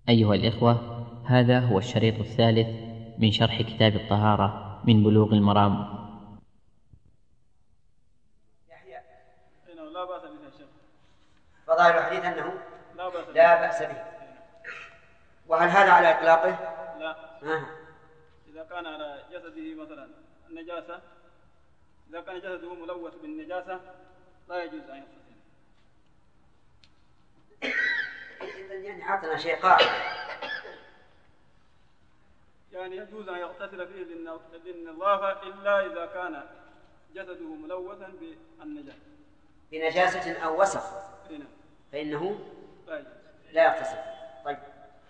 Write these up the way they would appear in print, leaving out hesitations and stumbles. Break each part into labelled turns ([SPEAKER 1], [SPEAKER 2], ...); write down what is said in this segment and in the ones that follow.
[SPEAKER 1] أيها الإخوة، هذا هو الشريط الثالث من شرح كتاب الطهارة من بلوغ المرام.
[SPEAKER 2] لا بأس به يا شيخ.
[SPEAKER 3] فظاهر الحديث أنه
[SPEAKER 2] لا
[SPEAKER 3] بأس به. وهل هذا على إطلاقه؟
[SPEAKER 2] لا. إذا كان على جسده مثلا النجاسة، إذا كان جسده ملوث بالنجاسة لا يجوز أن يغتسل.
[SPEAKER 3] يعني أعطنا شيء قاعدة.
[SPEAKER 2] يعني يجوز أن يغتسل فيه للنظافة إلا إذا كان جسده ملوثا بالنجاسة،
[SPEAKER 3] بنجاسة أو وسخ، فإنه لا يغتسل. طيب،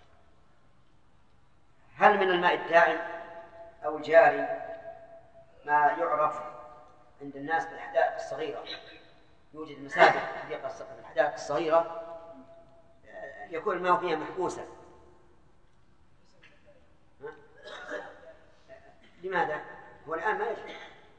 [SPEAKER 3] هل من الماء الدائم أو الجاري ما يعرف عند الناس بالحدائق الصغيرة؟ يوجد مسابق في الحدائق الصغيرة يكون الماء فيها محبوسا. لماذا؟ هو الآن ما يجري.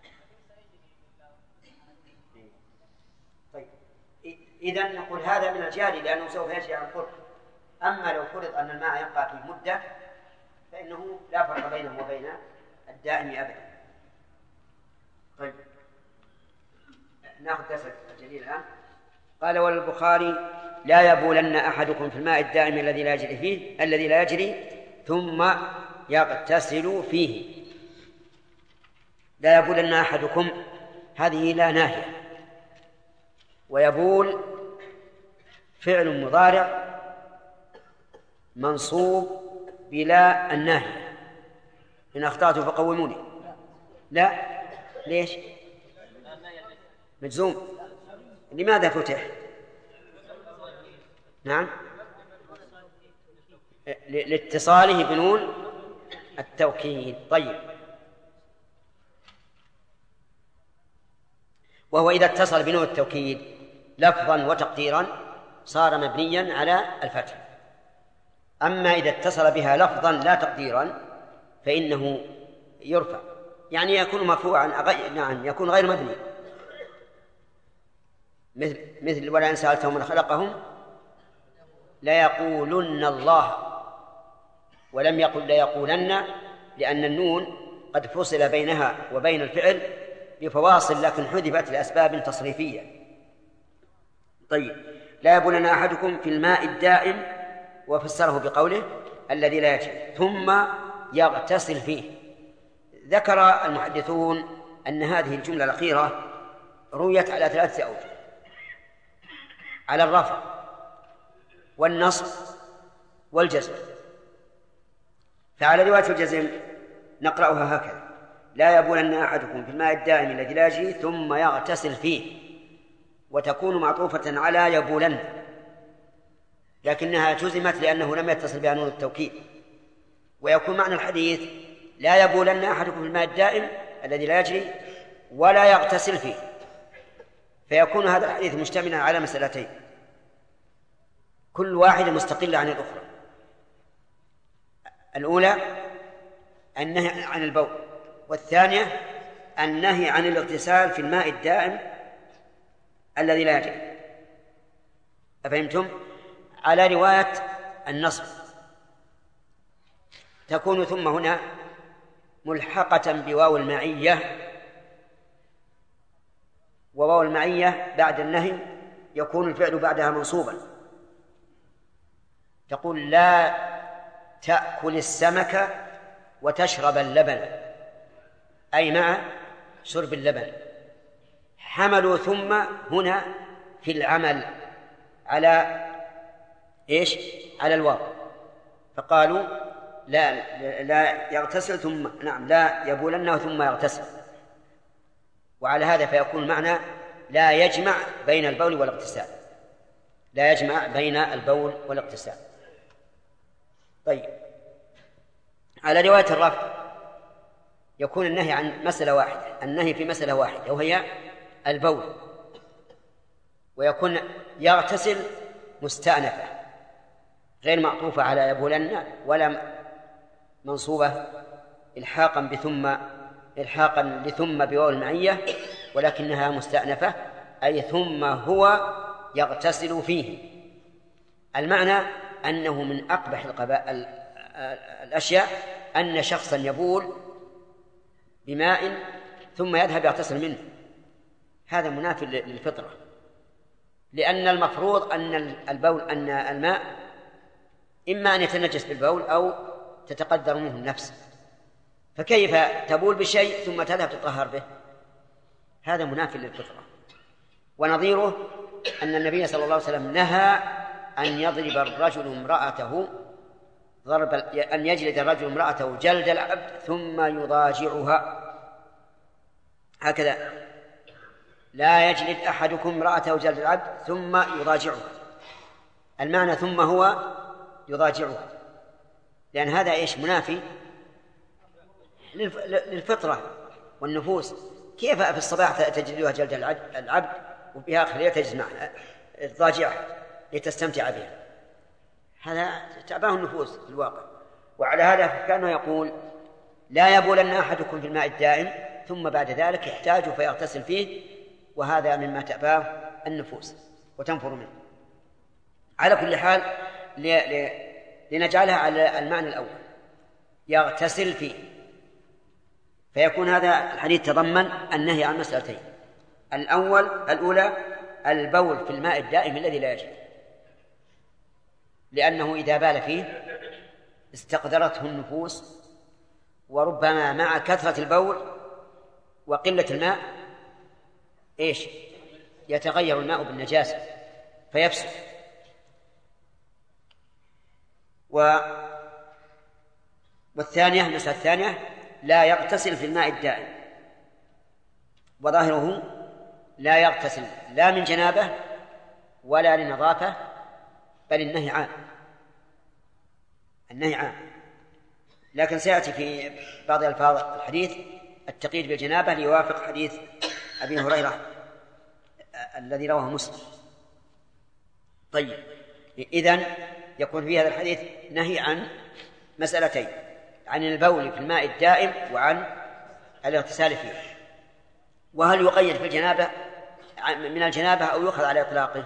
[SPEAKER 3] طيب، إذن نقول هذا من الجاري لأنه سوف يجري عن قرب. أما لو فرض أن الماء يبقى فيه مدة فإنه لا فرق بينه وبين الدائم أبدا. طيب، نأخذ درس الجليل الآن. قال: وللبخاري: لا يبولن أحدكم في الماء الدائم الذي لا يجري ثم يغتسل فيه. لا يبولن أحدكم، هذه لا ناهية، ويبول فعل مضارع منصوب بلا الناهية. إن أخطأت فقوموني. لا، ليش؟ مجزوم. لماذا فتح؟ نعم، لاتصاله بنون التوكيد. طيب، وهو إذا اتصل بنون التوكيد لفظا وتقديرا صار مبنيا على الفتح. أما إذا اتصل بها لفظا لا تقديرا فإنه يرفع، يعني يكون مرفوعا. نعم، يكون غير مبني، مثل ولئن سألتهم من خلقهم ليقولن الله، ولم يقل ليقولن، لأن النون قد فصل بينها وبين الفعل بفواصل لكن حذفت لأسباب تصريفية. طيب، لا يبولن أحدكم في الماء الدائم، وفسره بقوله الذي لا يجري ثم يغتسل فيه. ذكر المحدثون أن هذه الجملة الأخيرة رويت على 3 أوجه: على الرفع والنصب والجزم. فعلى رواية الجزم نقرأها هكذا: لا يبولن أحدكم في الماء الدائم الذي لا يجري ثم يغتسل فيه، وتكون معطوفة على يبولن، لكنها جزمت لأنه لم يتصل بها نون التوكيد. ويكون معنى الحديث: لا يبولن أحدكم في الماء الدائم الذي لا يجري ولا يغتسل فيه. فيكون هذا الحديث مشتملا على مسألتين، كل واحدة مستقلة عن الأخرى. الأولى النهي عن البول، والثانية النهي عن الاغتسال في الماء الدائم الذي لا يجري. أفهمتم؟ على رواية النصب تكون ثم هنا ملحقة بواو المعية، وواو المعية بعد النهي يكون الفعل بعدها منصوبا. تقول: لا تأكل السمك وتشرب اللبن، أي مع شرب اللبن. حملوا ثم هنا في العمل على إيش؟ على الواو، فقالوا لا يغتسل ثم لا يبولن ثم يغتسل. وعلى هذا فيكون معنى لا يجمع بين البول والاغتسال، لا يجمع بين البول والاغتسال. طيب، على رواية الرفع يكون النهي عن مسألة واحدة، النهي في مسألة واحدة وهي البول، ويكون يغتسل مستأنفة غير معطوفة على يبولن ولا منصوبة إلحاقا لثم بواو المعية، ولكنها مستأنفة، أي ثم هو يغتسل فيه. المعنى أنه من أقبح الأشياء أن شخصا يبول بماء ثم يذهب يغتسل منه، هذا منافي للفطرة، لأن المفروض أن الماء إما أن يتنجس بالبول أو تتقدر منه النفس، فكيف تبول بشيء ثم تذهب تطهر به؟ هذا منافي للفطرة. ونظيره أن النبي صلى الله عليه وسلم نهى أن يضرب الرجل امرأته أن يجلد الرجل امرأته جلد العبد ثم يضاجعها، هكذا لا يجلد أحدكم امرأته جلد العبد ثم يضاجعها، المعنى ثم هو يضاجعها، لأن هذا إيش؟ منافي للفطرة والنفوس. كيف في الصباح تجلدها جلد العبد وفي آخر الليل تجلس معها تضاجعها لتستمتع بها؟ هذا تعباه النفوس في الواقع. وعلى هذا كانه يقول لا يبولن أحدكم في الماء الدائم ثم بعد ذلك يحتاج فيغتسل فيه، وهذا مما تعباه النفوس وتنفر منه. على كل حال لنجعلها على المعنى الأول، يغتسل فيه، فيكون هذا الحديث تضمن النهي عن مسألتين: الأولى البول في الماء الدائم الذي لا يجري، لأنه إذا بال فيه استقدرته النفوس، وربما مع كثرة البول وقلة الماء إيش؟ يتغير الماء بالنجاسة فيفسد. والثانية، المسألة الثانية، لا يغتسل في الماء الدائم، وظاهره لا يغتسل لا من جنابه ولا لنظافة، بل النهي عام. لكن سيأتي في بعض ألفاظ الحديث التقييد بالجنابة ليوافق حديث أبي هريرة الذي رواه مسلم. طيب، إذن يكون في هذا الحديث نهي عن مسألتين: عن البول في الماء الدائم وعن الاغتسال فيه. وهل يقيد في الجنابة من الجنابة أو يؤخذ على إطلاقه؟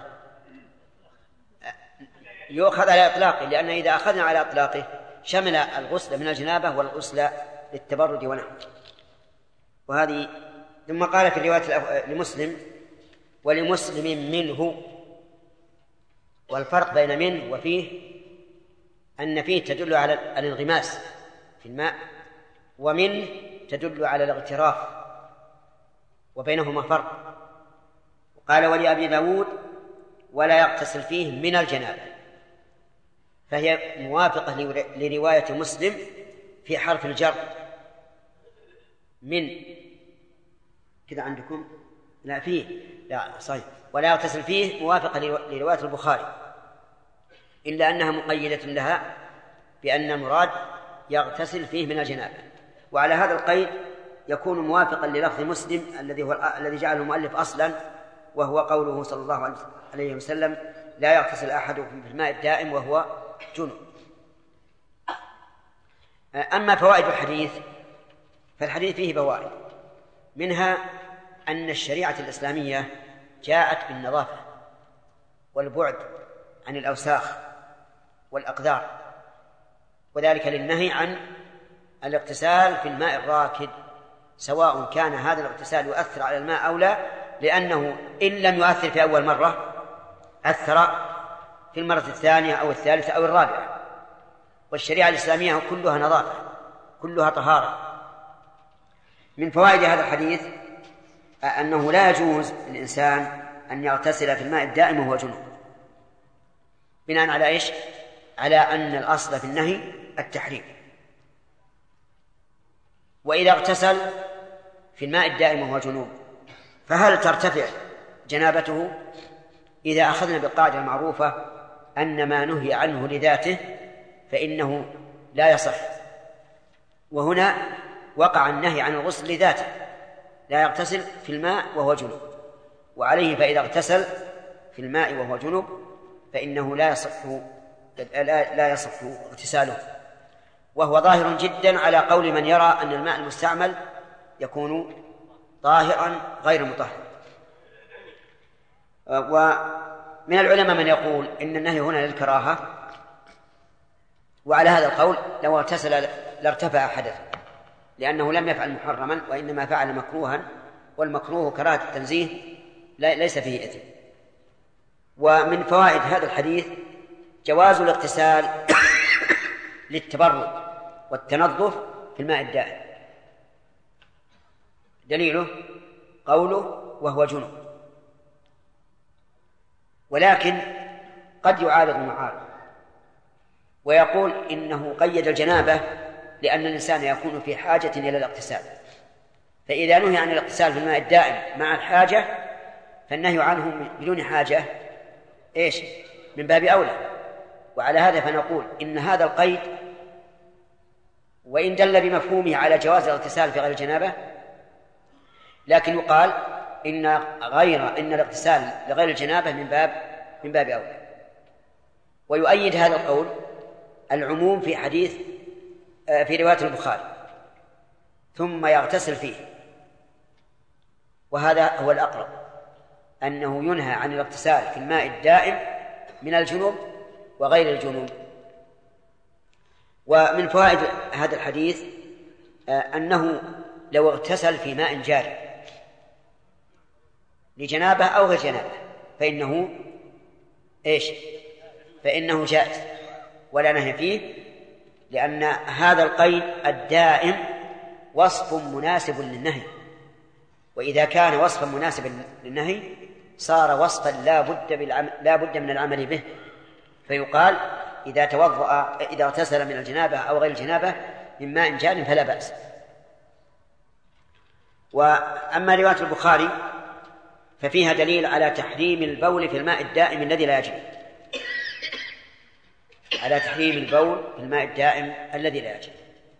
[SPEAKER 3] يؤخذ على إطلاقه، لأن إذا أخذنا على إطلاقه شمل الغسل من الجنابة والغسل للتبرد ونحوه. وهذه ثم قال في الرواية لمسلم: ولمسلم منه. والفرق بين منه وفيه أن فيه تدل على الانغماس في الماء، ومنه تدل على الاغتراف، وبينهما فرق. قال: ولأبي داود: ولا يغتسل فيه من الجنابة، فهي موافقة لرواية مسلم في حرف الجر من. كذا عندكم؟ لا، فيه، لا صحيح، ولا يغتسل فيه موافقة لرواية البخاري، إلا أنها مقيدة لها بأن المراد يغتسل فيه من الجنابة. وعلى هذا القيد يكون موافقا للفظ مسلم الذي جعله المؤلف أصلا، وهو قوله صلى الله عليه وسلم: لا يغتسل أحدكم في الماء الدائم وهو جنب. أما فوائد الحديث فالحديث فيه فوائد، منها أن الشريعة الإسلامية جاءت بالنظافة والبعد عن الأوساخ والأقذار، وذلك للنهي عن الاغتسال في الماء الراكد، سواء كان هذا الاغتسال يؤثر على الماء أو لا، لأنه إن لم يؤثر في أول مرة أثر في المرة الثانية أو الثالثة أو الرابعة. والشريعة الإسلامية كلها نظافة، كلها طهارة. من فوائد هذا الحديث أنه لا يجوز للإنسان أن يغتسل في الماء الدائم وهو جنوب، بناء على إيش؟ على أن الأصل في النهي التحريم. وإذا اغتسل في الماء الدائم وهو جنوب فهل ترتفع جنابته؟ إذا أخذنا بالقاعدة المعروفة أن ما نهي عنه لذاته فإنه لا يصح، وهنا وقع النهي عن الغسل لذاته، لا يغتسل في الماء وهو جنوب، وعليه فإذا اغتسل في الماء وهو جنوب فإنه لا يصح اغتساله، وهو ظاهر جدا على قول من يرى أن الماء المستعمل يكون طاهرا غير مطهر. ومن العلماء من يقول إن النهي هنا للكراهة، وعلى هذا القول لو اغتسل لارتفع حدثه، لأنه لم يفعل محرما وإنما فعل مكروها، والمكروه كراهة التنزيه ليس فيه إثم. ومن فوائد هذا الحديث جواز الاغتسال للتبرد والتنظف في الماء الدائم، دليله قوله وهو جنب. ولكن قد يعارض المعارض ويقول إنه قيد الجنابة لأن الإنسان يكون في حاجة إلى الاغتسال، فإذا نهي عن الاغتسال في الماء الدائم مع الحاجة فالنهي عنه بدون حاجة إيش؟ من باب أولى. وعلى هذا فنقول إن هذا القيد وإن دل بمفهومه على جواز الاغتسال في غير الجنابة، لكن يقال إن الاغتسال لغير الجنابة من باب أولى. ويؤيد هذا القول العموم في حديث في رواية البخاري ثم يغتسل فيه، وهذا هو الأقرب، أنه ينهى عن الاغتسال في الماء الدائم من الجنوب وغير الجنوب. ومن فوائد هذا الحديث أنه لو اغتسل في ماء جاري لجنابه أو غير جنابه فإنه جائز ولا نهي فيه، لأن هذا القيد الدائم وصف مناسب للنهي، وإذا كان وصفا مناسبا للنهي صار وصفا لا بد من العمل به، فيقال إذا اغتسل من الجنابة أو غير الجنابة من ماء جار فلا بأس. وأما رواية البخاري ففيها دليل على تحريم البول في الماء الدائم الذي لا يجري، على تحريم البول في الماء الدائم الذي لا يجري.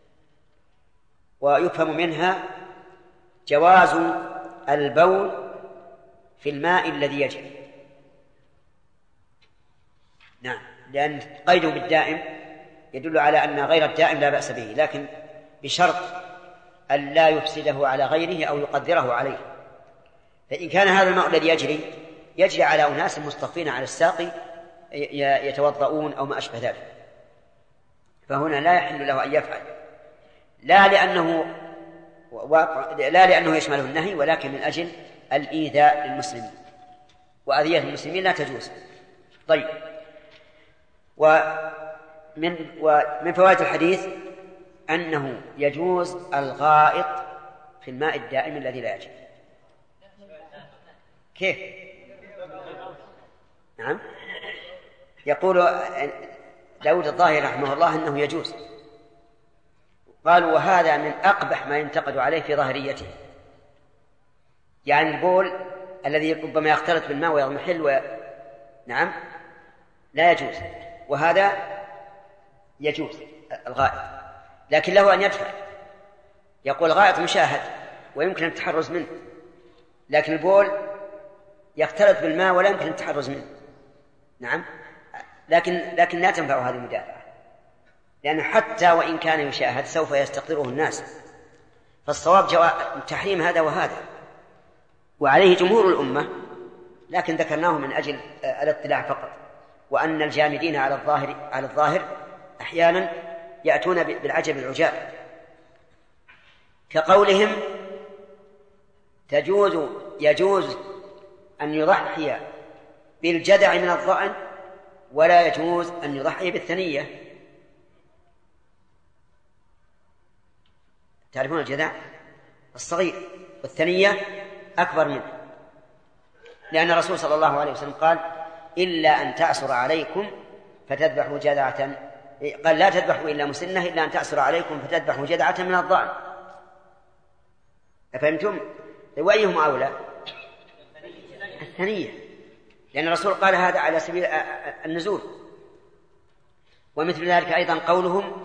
[SPEAKER 3] ويفهم منها جواز البول في الماء الذي يجري، نعم، لأن قيده بالدائم يدل على أن غير الدائم لا بأس به، لكن بشرط أن لا يفسده على غيره أو يقدره عليه. فإن كان هذا الماء الذي يجري على أناس مصطفين على الساقي يتوضؤون أو ما أشبه ذلك، فهنا لا يحل له أن يفعل، لا لأنه يشمله النهي، ولكن من أجل الإيذاء للمسلمين، وأذية المسلمين لا تجوز. طيب، ومن فوائد الحديث أنه يجوز الغائط في الماء الدائم الذي لا يجري. كيف؟ نعم، يقول داود الظاهري رحمه الله أنه يجوز. قالوا وهذا من أقبح ما ينتقد عليه في ظاهريته، يعني البول الذي ربما يختلط بالماء ويضمحل نعم لا يجوز، وهذا يجوز الغائط، لكن له أن يدفع. يقول الغائط مشاهد ويمكن التحرز منه، لكن البول يختلط بالماء ولا يمكن التحرز منه، نعم، لكن لا تنفع هذه المدافعة، لأن حتى وإن كان يشاهد سوف يستقدره الناس، فالصواب تحريم هذا وهذا، وعليه جمهور الأمة، لكن ذكرناه من أجل الاطلاع فقط، وأن الجامدين على الظاهر أحيانا يأتون بالعجب العجاب، كقولهم يجوز أن يضحي بالجدع من الضأن ولا يجوز أن يضحي بالثنية. تعرفون الجدع الصغير والثنية أكبر منه، لأن الرسول صلى الله عليه وسلم قال إلا أن تعسر عليكم فتذبحوا جدعة، قال لا تذبحوا إلا مسنة إلا أن تعسر عليكم فتذبحوا جدعة من الضأن. أفهمتم؟ وأيهم أولى؟ الثنية، لأن الرسول قال هذا على سبيل النزول. ومثل ذلك أيضا قولهم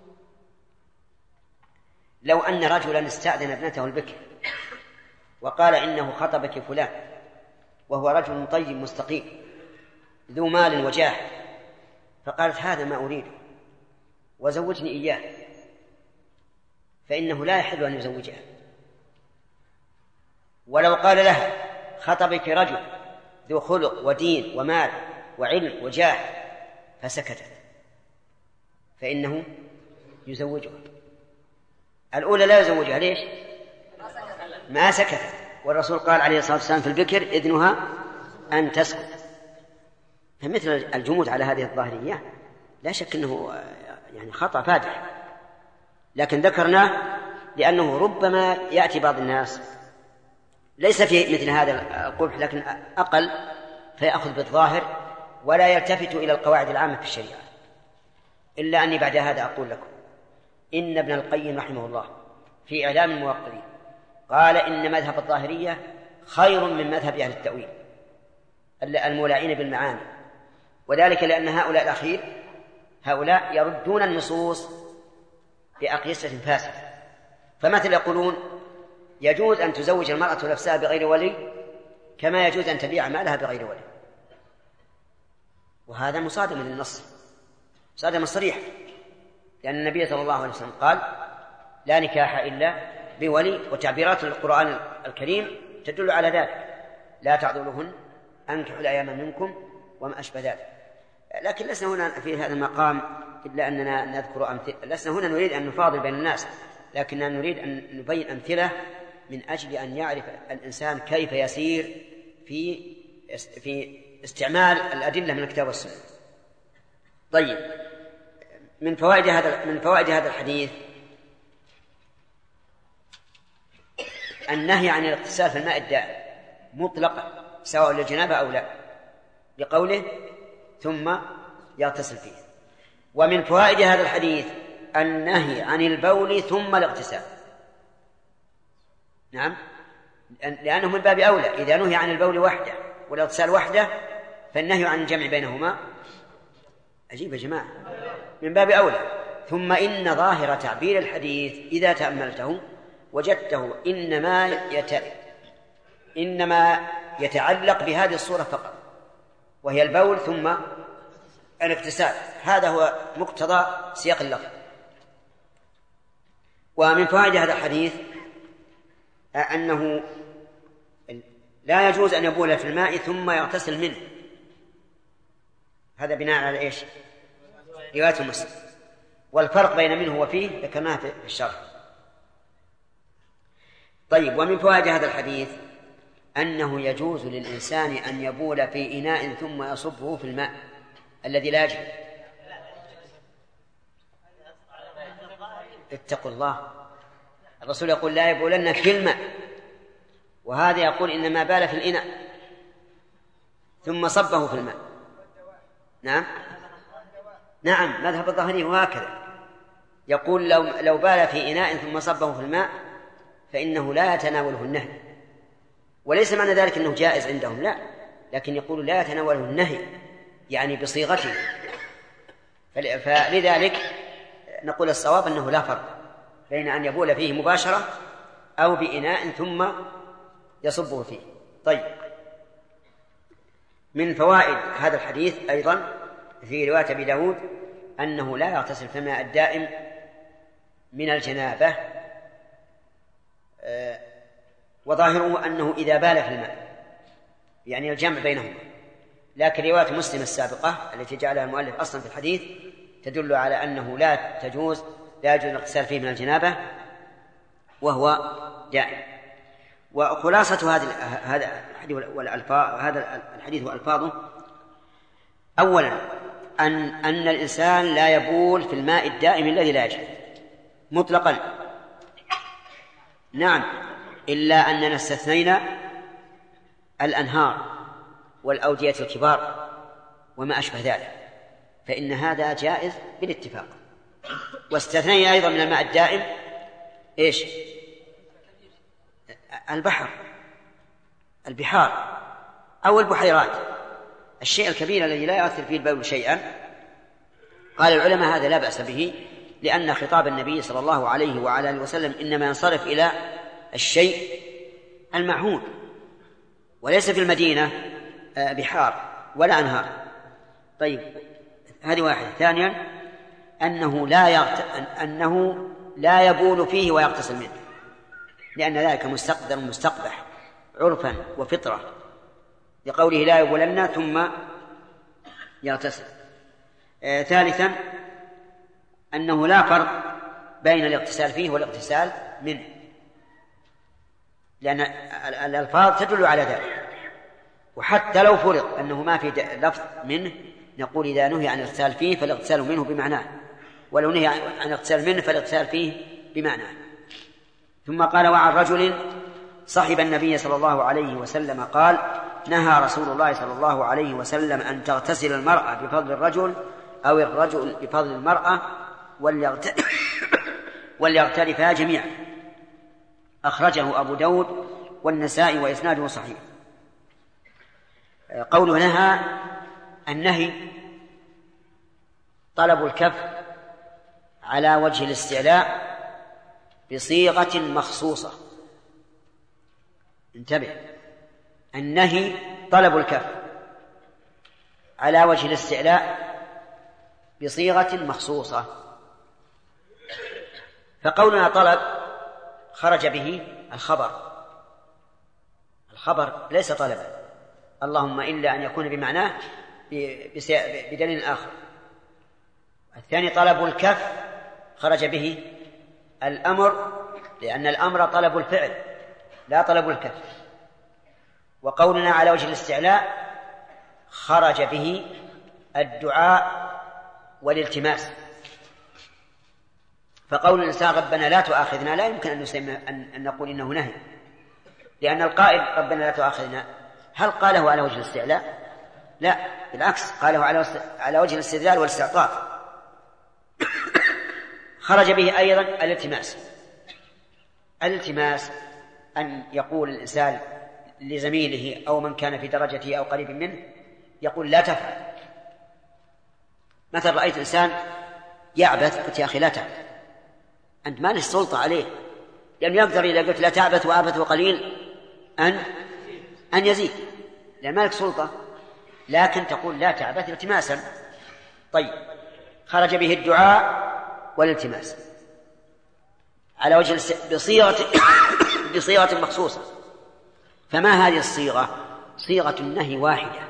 [SPEAKER 3] لو أن رجلا استأذن ابنته البكر وقال إنه خطبك فلان وهو رجل طيب مستقيم ذو مال وجاه، فقالت هذا ما أريده وزوجني إياه، فإنه لا يحل أن يزوجها. ولو قال لها خطبك رجل ذو خلق ودين ومال وعلم وجاه فسكتت، فإنه يزوجها. الأولى لا يزوجها، ليش؟ ما سكت، والرسول قال عليه الصلاة والسلام في البكر إذنها أن تسكت. فمثل الجمود على هذه الظاهرية لا شك أنه يعني خطأ فادح، لكن ذكرناه لأنه ربما يأتي بعض الناس ليس في مثل هذا القبح لكن أقل، فيأخذ بالظاهر ولا يلتفت إلى القواعد العامة في الشريعة. إلا أني بعد هذا أقول لكم إن ابن القيم رحمه الله في إعلام الموقرين قال إن مذهب الظاهرية خير من مذهب أهل التأويل المولعين بالمعاني، وذلك لأن هؤلاء الأخير هؤلاء يردون النصوص بأقيسة فاسدة. فمثل يقولون يجوز أن تزوج المرأة نفسها بغير ولي كما يجوز أن تبيع مالها بغير ولي، وهذا مصادم للنص، مصادم صريح، لأن النبي صلى الله عليه وسلم قال لا نكاح إلا بولي، وتعبيرات القرآن الكريم تدل على ذلك، لا تعضلوهن أنكحوا الأيام منكم وما أشبه ذلك. لكن لسنا هنا في هذا المقام إلا أننا نذكر أمثلة، لسنا هنا نريد أن نفاضل بين الناس، لكننا نريد أن نبين أمثلة من أجل أن يعرف الإنسان كيف يسير في استعمال الأدلة من الكتاب والسنة. طيب، من فوائد هذا الحديث النهي عن الاغتسال في الماء الدائم مطلقا سواء للجنابة أو لا، لقوله ثم يغتسل فيه. ومن فوائد هذا الحديث النهي عن البول ثم الاغتسال، نعم، لأنه من باب أولى. إذا نهي عن البول وحده والاغتسال وحده فالنهي عن الجمع بينهما عجيب يا جماعة، من باب أولى. ثم إن ظاهر تعبير الحديث إذا تأملته وجدته إنما يتعلق بهذه الصورة فقط، وهي البول ثم الاغتسال، هذا هو مقتضى سياق اللفظ. ومن فوائد هذا الحديث أنه لا يجوز أن يبول في الماء ثم يغتسل منه، هذا بناء على إيش؟ رواية مسلم. والفرق بين منه وفيه ذكرناه في الشرح. طيب، ومن فوائد هذا الحديث أنه يجوز للإنسان أن يبول في إناء ثم يصبه في الماء الذي لا يجري. اتقوا الله، الرسول يقول لا يبولن في الماء، وهذا يقول إنما بال في الإناء ثم صبه في الماء. نعم، مذهب الظاهري وهكذا يقول لو بال في إناء ثم صبه في الماء فإنه لا يتناوله النهي، وليس معنى ذلك أنه جائز عندهم، لا، لكن يقول لا يتناوله النهي يعني بصيغته. فلذلك نقول الصواب أنه لا فرق بين أن يبول فيه مباشرة أو بإناء ثم يصبه فيه. طيب، من فوائد هذا الحديث أيضا في رواية أبي داود أنه لا يغتسل في الماء الدائم من الجنابة، وظاهره أنه إذا بال في الماء، يعني الجمع بينهما. لكن رواية مسلم السابقة التي جعلها المؤلف أصلا في الحديث تدل على أنه لا يجوز الاغتسال فيه من الجنابة وهو دائم. وخلاصة هذا الحديث وألفاظه: أولا أن الإنسان لا يبول في الماء الدائم الذي لا يجري مطلقا، نعم، إلا أننا استثنينا الأنهار والأودية الكبار وما أشبه ذلك، فإن هذا جائز بالاتفاق. واستثنينا أيضا من الماء الدائم إيش؟ البحار أو البحيرات، الشيء الكبير الذي لا يؤثر فيه البول شيئا. قال العلماء هذا لا بأس به، لأن خطاب النبي صلى الله عليه وعلى آله وسلم إنما ينصرف إلى الشيء المعهود، وليس في المدينة بحار ولا أنهار. طيب، هذه واحدة. ثانيا أنه لا يبول فيه ويغتسل منه، لأن ذلك مستقبح عرفا وفطرة، لقوله لا يبولن ثم يغتسل. ثالثا أنه لا فرق بين الاغتسال فيه والاغتسال منه، لأن الألفاظ تدل على ذلك. وحتى لو فرض أنه ما في لفظ منه نقول إذا نهي عن الاغتسال فيه فالاغتسال منه بمعناه، ولو نهي عن الاغتسال منه فالاغتسال فيه بمعناه. ثم قال: وعن رجل صحب النبي صلى الله عليه وسلم قال: نهى رسول الله صلى الله عليه وسلم أن تغتسل المرأة بفضل الرجل أو الرجل بفضل المرأة وليغترفا جميعا. أخرجه أبو داود والنسائي وإسناده صحيح. قوله نهى، النهي طلب الكف على وجه الاستعلاء بصيغة مخصوصة. انتبه، النهي طلب الكف على وجه الاستعلاء بصيغة مخصوصة. فقولنا طلب خرج به الخبر ليس طلبا، اللهم إلا أن يكون بمعناه بدليل آخر. الثاني طلب الكف خرج به الأمر، لأن الأمر طلب الفعل لا طلب الكف. وقولنا على وجه الاستعلاء خرج به الدعاء والالتماس. فقول الإنسان ربنا لا تؤاخذنا لا يمكن أن نقول إنه نهي، لأن القائل ربنا لا تؤاخذنا هل قاله على وجه الاستعلاء؟ لا، بالعكس قاله على وجه الاستدلال والاستعطاف. خرج به أيضا الالتماس أن يقول الإنسان لزميله أو من كان في درجته أو قريب منه يقول لا تفعل. مثلا رأيت إنسان يعبث قلت يا أخي لا تعبث، أنت ما لك سلطة عليه، لأنه يقدر إذا قلت لا تعبث وآبث قليل أن يزيد، لأن ما لك سلطة، لكن تقول لا تعبث التماسا. طيب، خرج به الدعاء والالتماس على وجه بصيغة مخصوصة. فما هذه الصيغة؟ صيغة النهي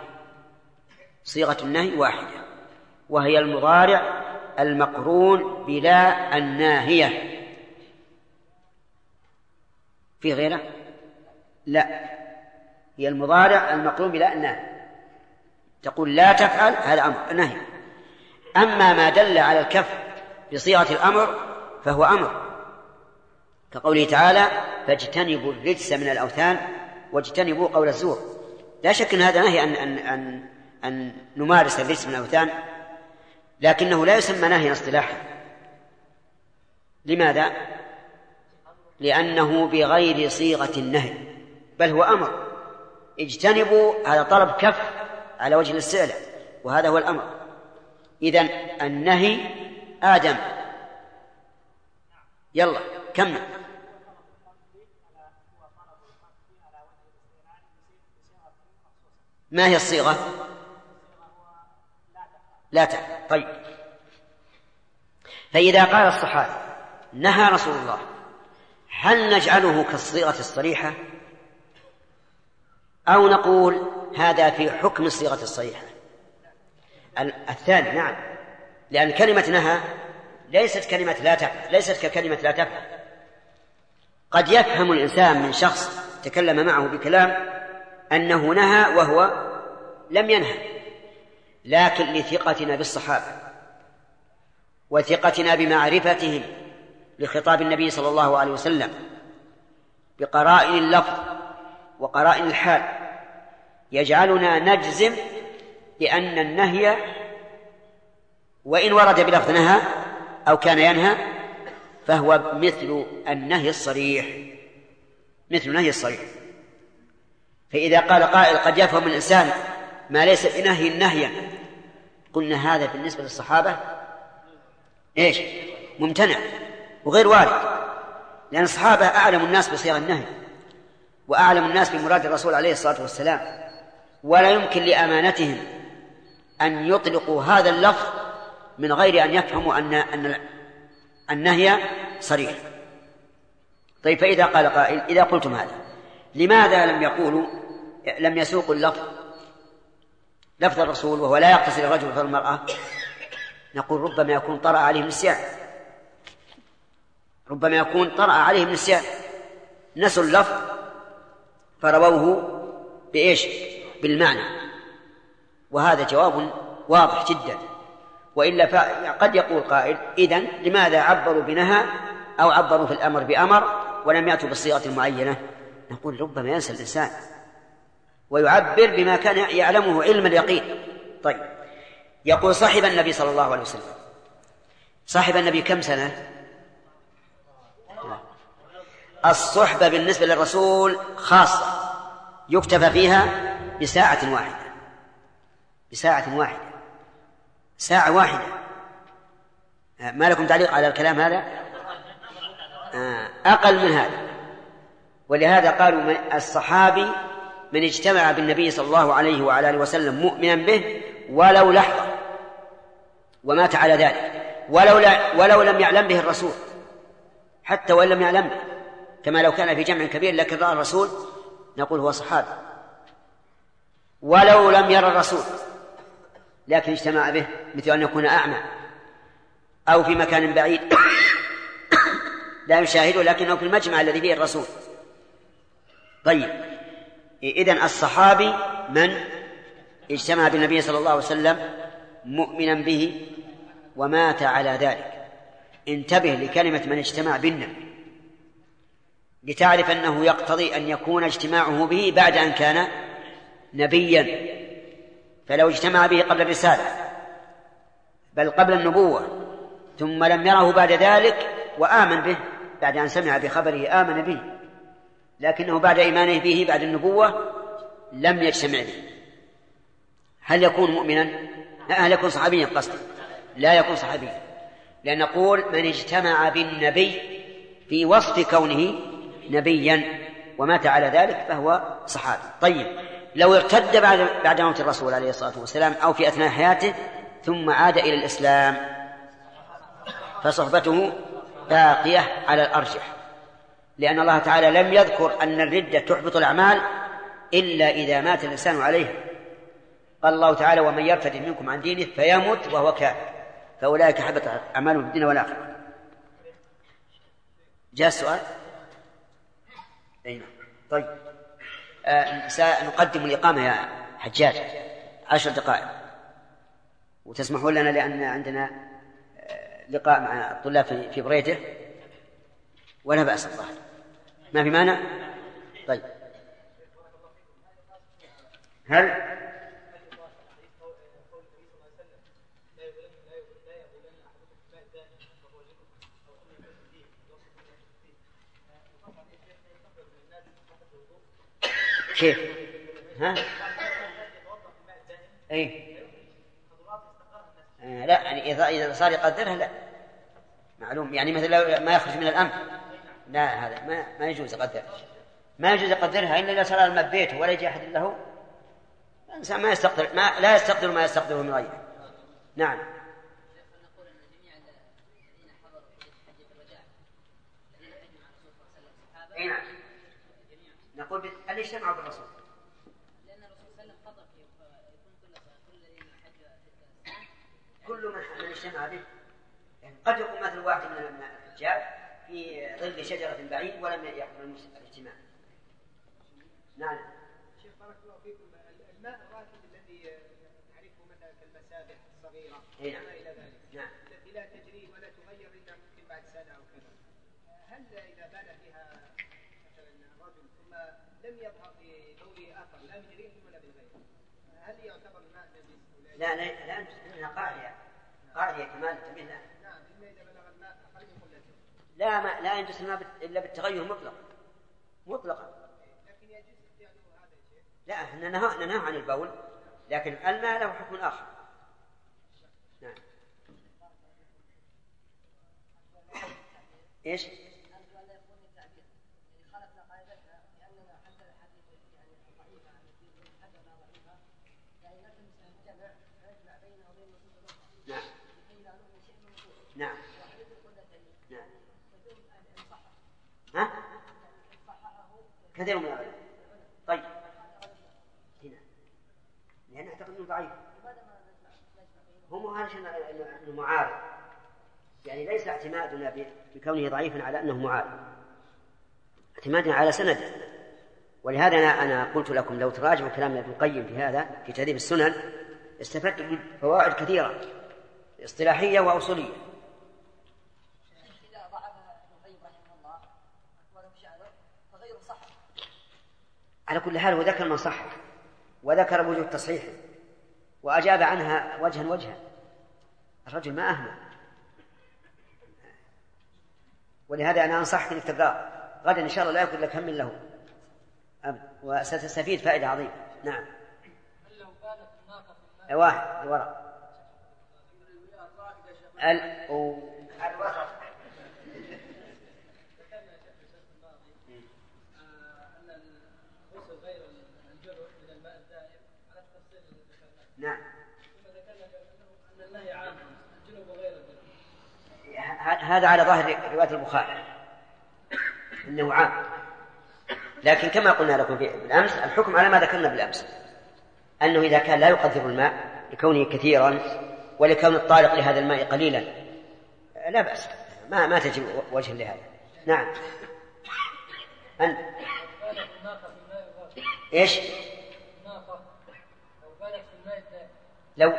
[SPEAKER 3] واحدة، وهي المضارع المقرون بلا الناهية. في غيره؟ لا، هي المضارع المقرون بلا الناهية. تقول لا تفعل، هذا أمر نهي. أما ما دل على الكف بصيغة الأمر فهو أمر، كقوله تعالى فاجتنبوا الرجس من الأوثان واجتنبوا قول الزور. لا شك أن هذا نهي أن نمارس الرجس من الأوثان، لكنه لا يسمى نهيا اصطلاحا. لماذا؟ لأنه بغير صيغة النهي، بل هو أمر. اجتنبوا هذا طلب كف على وجه الاستعلاء، وهذا هو الأمر. إذن النهي آدم. يلا كمل. ما هي الصيغة؟ لا تفعل. طيب، فإذا قال الصحابي نهى رسول الله، هل نجعله كالصيغة الصريحة أو نقول هذا في حكم الصيغة الصريحة؟ الثاني، نعم، لأن كلمة نهى ليست كلمة لا تفعل، ليست ككلمة لا تفعل. قد يفهم الإنسان من شخص تكلم معه بكلام أنه نهى وهو لم ينهى، لكن لثقتنا بالصحابة وثقتنا بمعرفتهم لخطاب النبي صلى الله عليه وسلم بقرائن اللفظ وقرائن الحال يجعلنا نجزم بأن النهي وإن ورد بلفظ نهى أو كان ينهى فهو مثل النهي الصريح. فإذا قال قائل قد يفهم الإنسان ما ليس بنهي نهيا، قلنا هذا بالنسبة للصحابة إيش؟ ممتنع وغير وارد، لأن الصحابة أعلم الناس بصيغ النهي وأعلم الناس بمراد الرسول عليه الصلاة والسلام، ولا يمكن لأمانتهم أن يطلقوا هذا اللفظ من غير أن يفهموا أن النهي صريح. طيب، فإذا قال قائل إذا قلتم هذا لماذا لم يسوقوا لفظ الرسول وهو لا يقتصر الرجل في المرأة؟ نقول ربما يكون طرأ عليهم نسيان، ربما يكون طرأ عليهم نسيان، نسوا اللفظ فرووه بإيش؟ بالمعنى، وهذا جواب واضح جدا. وإلا قد يقول قائل إذن لماذا عبروا بنهى أو عبروا في الأمر بأمر ولم يأتوا بالصيغة المعينة؟ نقول ربما ينسى الإنسان ويعبر بما كان يعلمه علم اليقين. طيب، يقول صاحب النبي صلى الله عليه وسلم، صاحب النبي كم سنة؟ الصحبة بالنسبة للرسول خاصة يكتفى فيها بساعة واحدة، بساعة واحدة، ساعة واحدة. ما لكم تعليق على الكلام هذا؟ أقل من هذا. ولهذا قالوا الصحابي من اجتمع بالنبي صلى الله عليه وعلى آله وسلم مؤمنا به ولو لحظة ومات على ذلك، ولو لم يعلم به الرسول، حتى وإن لم يعلم به، كما لو كان في جمع كبير لكن رأى الرسول نقول هو صحابي، ولو لم يرى الرسول لكن اجتمع به، مثل أن يكون أعمى أو في مكان بعيد لا يشاهده لكنه في المجمع الذي فيه الرسول. طيب، إذن الصحابي من اجتمع بالنبي صلى الله عليه وسلم مؤمنا به ومات على ذلك. انتبه لكلمة من اجتمع بالنبي لتعرف أنه يقتضي أن يكون اجتماعه به بعد أن كان نبيا، فلو اجتمع به قبل الرسالة بل قبل النبوة ثم لم يره بعد ذلك وآمن به بعد أن سمع بخبره آمن به، لكنه بعد إيمانه به بعد النبوة لم يجتمع به، هل يكون مؤمنا؟ هل يكون صحابيا؟ قصدي لا يكون صحابيا، لأن نقول من اجتمع بالنبي في وصف كونه نبيا ومات على ذلك فهو صحابي. طيب، لو ارتد بعد موت الرسول عليه الصلاة والسلام أو في أثناء حياته ثم عاد إلى الإسلام فصحبته باقية على الأرجح، لأن الله تعالى لم يذكر أن الردة تحبط الأعمال إلا إذا مات الإنسان عليه. قال الله تعالى ومن يرتد منكم عن دينه فيمت وهو كافر فأولئك حبطت أعمالهم في الدنيا والآخرة. جاء السؤال؟ طيب، سنقدم الإقامة يا حجاج 10 دقائق وتسمحوا لنا لأن عندنا لقاء مع الطلاب في بريته ولا بأس الظاهر، ما في مانع. طيب، هل كيف؟ ها؟ أي لا، يعني إذا صار يقدرها لا معلوم، يعني مثل لو ما يخرج من الأمن لا، هذا ما يجوز يقدر، ما يجوز يقدرها إلا إذا صار الماء بيته ولا يجي أحد له. الإنسان لا يستقدر ما يستقدره من غيره. نعم. أي نعم، نقول هل اجتمعوا بالرسول؟ لأن الرسول صلى الله عليه وسلم فضل يكون كل من اجتمع به، يعني قد يكون مثل واحد من الرجال في ظل شجرة بعيد ولم يحضر الاجتماع. نعم.
[SPEAKER 4] شيخ بارك الله فيكم، الماء الراكد الذي نعرفه مثلا كالمسابح الصغيرة وما إلى ذلك،
[SPEAKER 3] نعم،
[SPEAKER 4] التي لا تجري ولا تغير إلا ممكن بعد سنة أو كذا، هل إذا بال فيها مثلا رجل ثم لم يظهر بضوء آخر لا بجريء ولا بغيره، هل يعتبر الماء نجس؟
[SPEAKER 3] لا إنها قاعدة كمال تميل.
[SPEAKER 4] نعم، إلا إذا بلغ الماء أقل من قلته.
[SPEAKER 3] لا ينجس الماء إلا بالتغير مطلقا.
[SPEAKER 4] لكن يجوز فعله هذا الشيء.
[SPEAKER 3] لا، احنا نهى عن البول، لكن الماء له حكم آخر. نعم. إيش؟ نعم. ها؟ كثير من العلماء. طيب، هنا لأن أعتقد أنه ضعيف. هم قالش أنه معارض، يعني ليس اعتمادنا بكونه ضعيفا على أنه معارض، اعتمادنا على سنده. ولهذا أنا قلت لكم لو تراجعوا كلام ابن القيم في هذا في تهذيب السنن استفدت فوائد كثيرة اصطلاحية وأصولية.
[SPEAKER 5] إذا ضعف ابن القيم رحمه الله ولم يشعر فغيره صح.
[SPEAKER 3] على كل حال وذكر ما صح وذكر وجود تصحيح وأجاب عنها وجها. الرجل ما أهمل. ولهذا أنا أنصحك أنك تقرأ غدا إن شاء الله لا يكون لك هم له وستستفيد فائدة عظيمة. نعم.
[SPEAKER 5] هل لو كانت الناقة في الماء
[SPEAKER 3] واحد وراء الوسط نعم. هذا على ظاهر رواية البخاري إنه عام، لكن كما قلنا لكم بالأمس الحكم على ما ذكرنا بالأمس أنه إذا كان لا يقدر الماء لكونه كثيرا ولكون الطارق لهذا الماء قليلا لا بأس، ما تجب وجه لهذا. نعم. أنت إيش؟ لو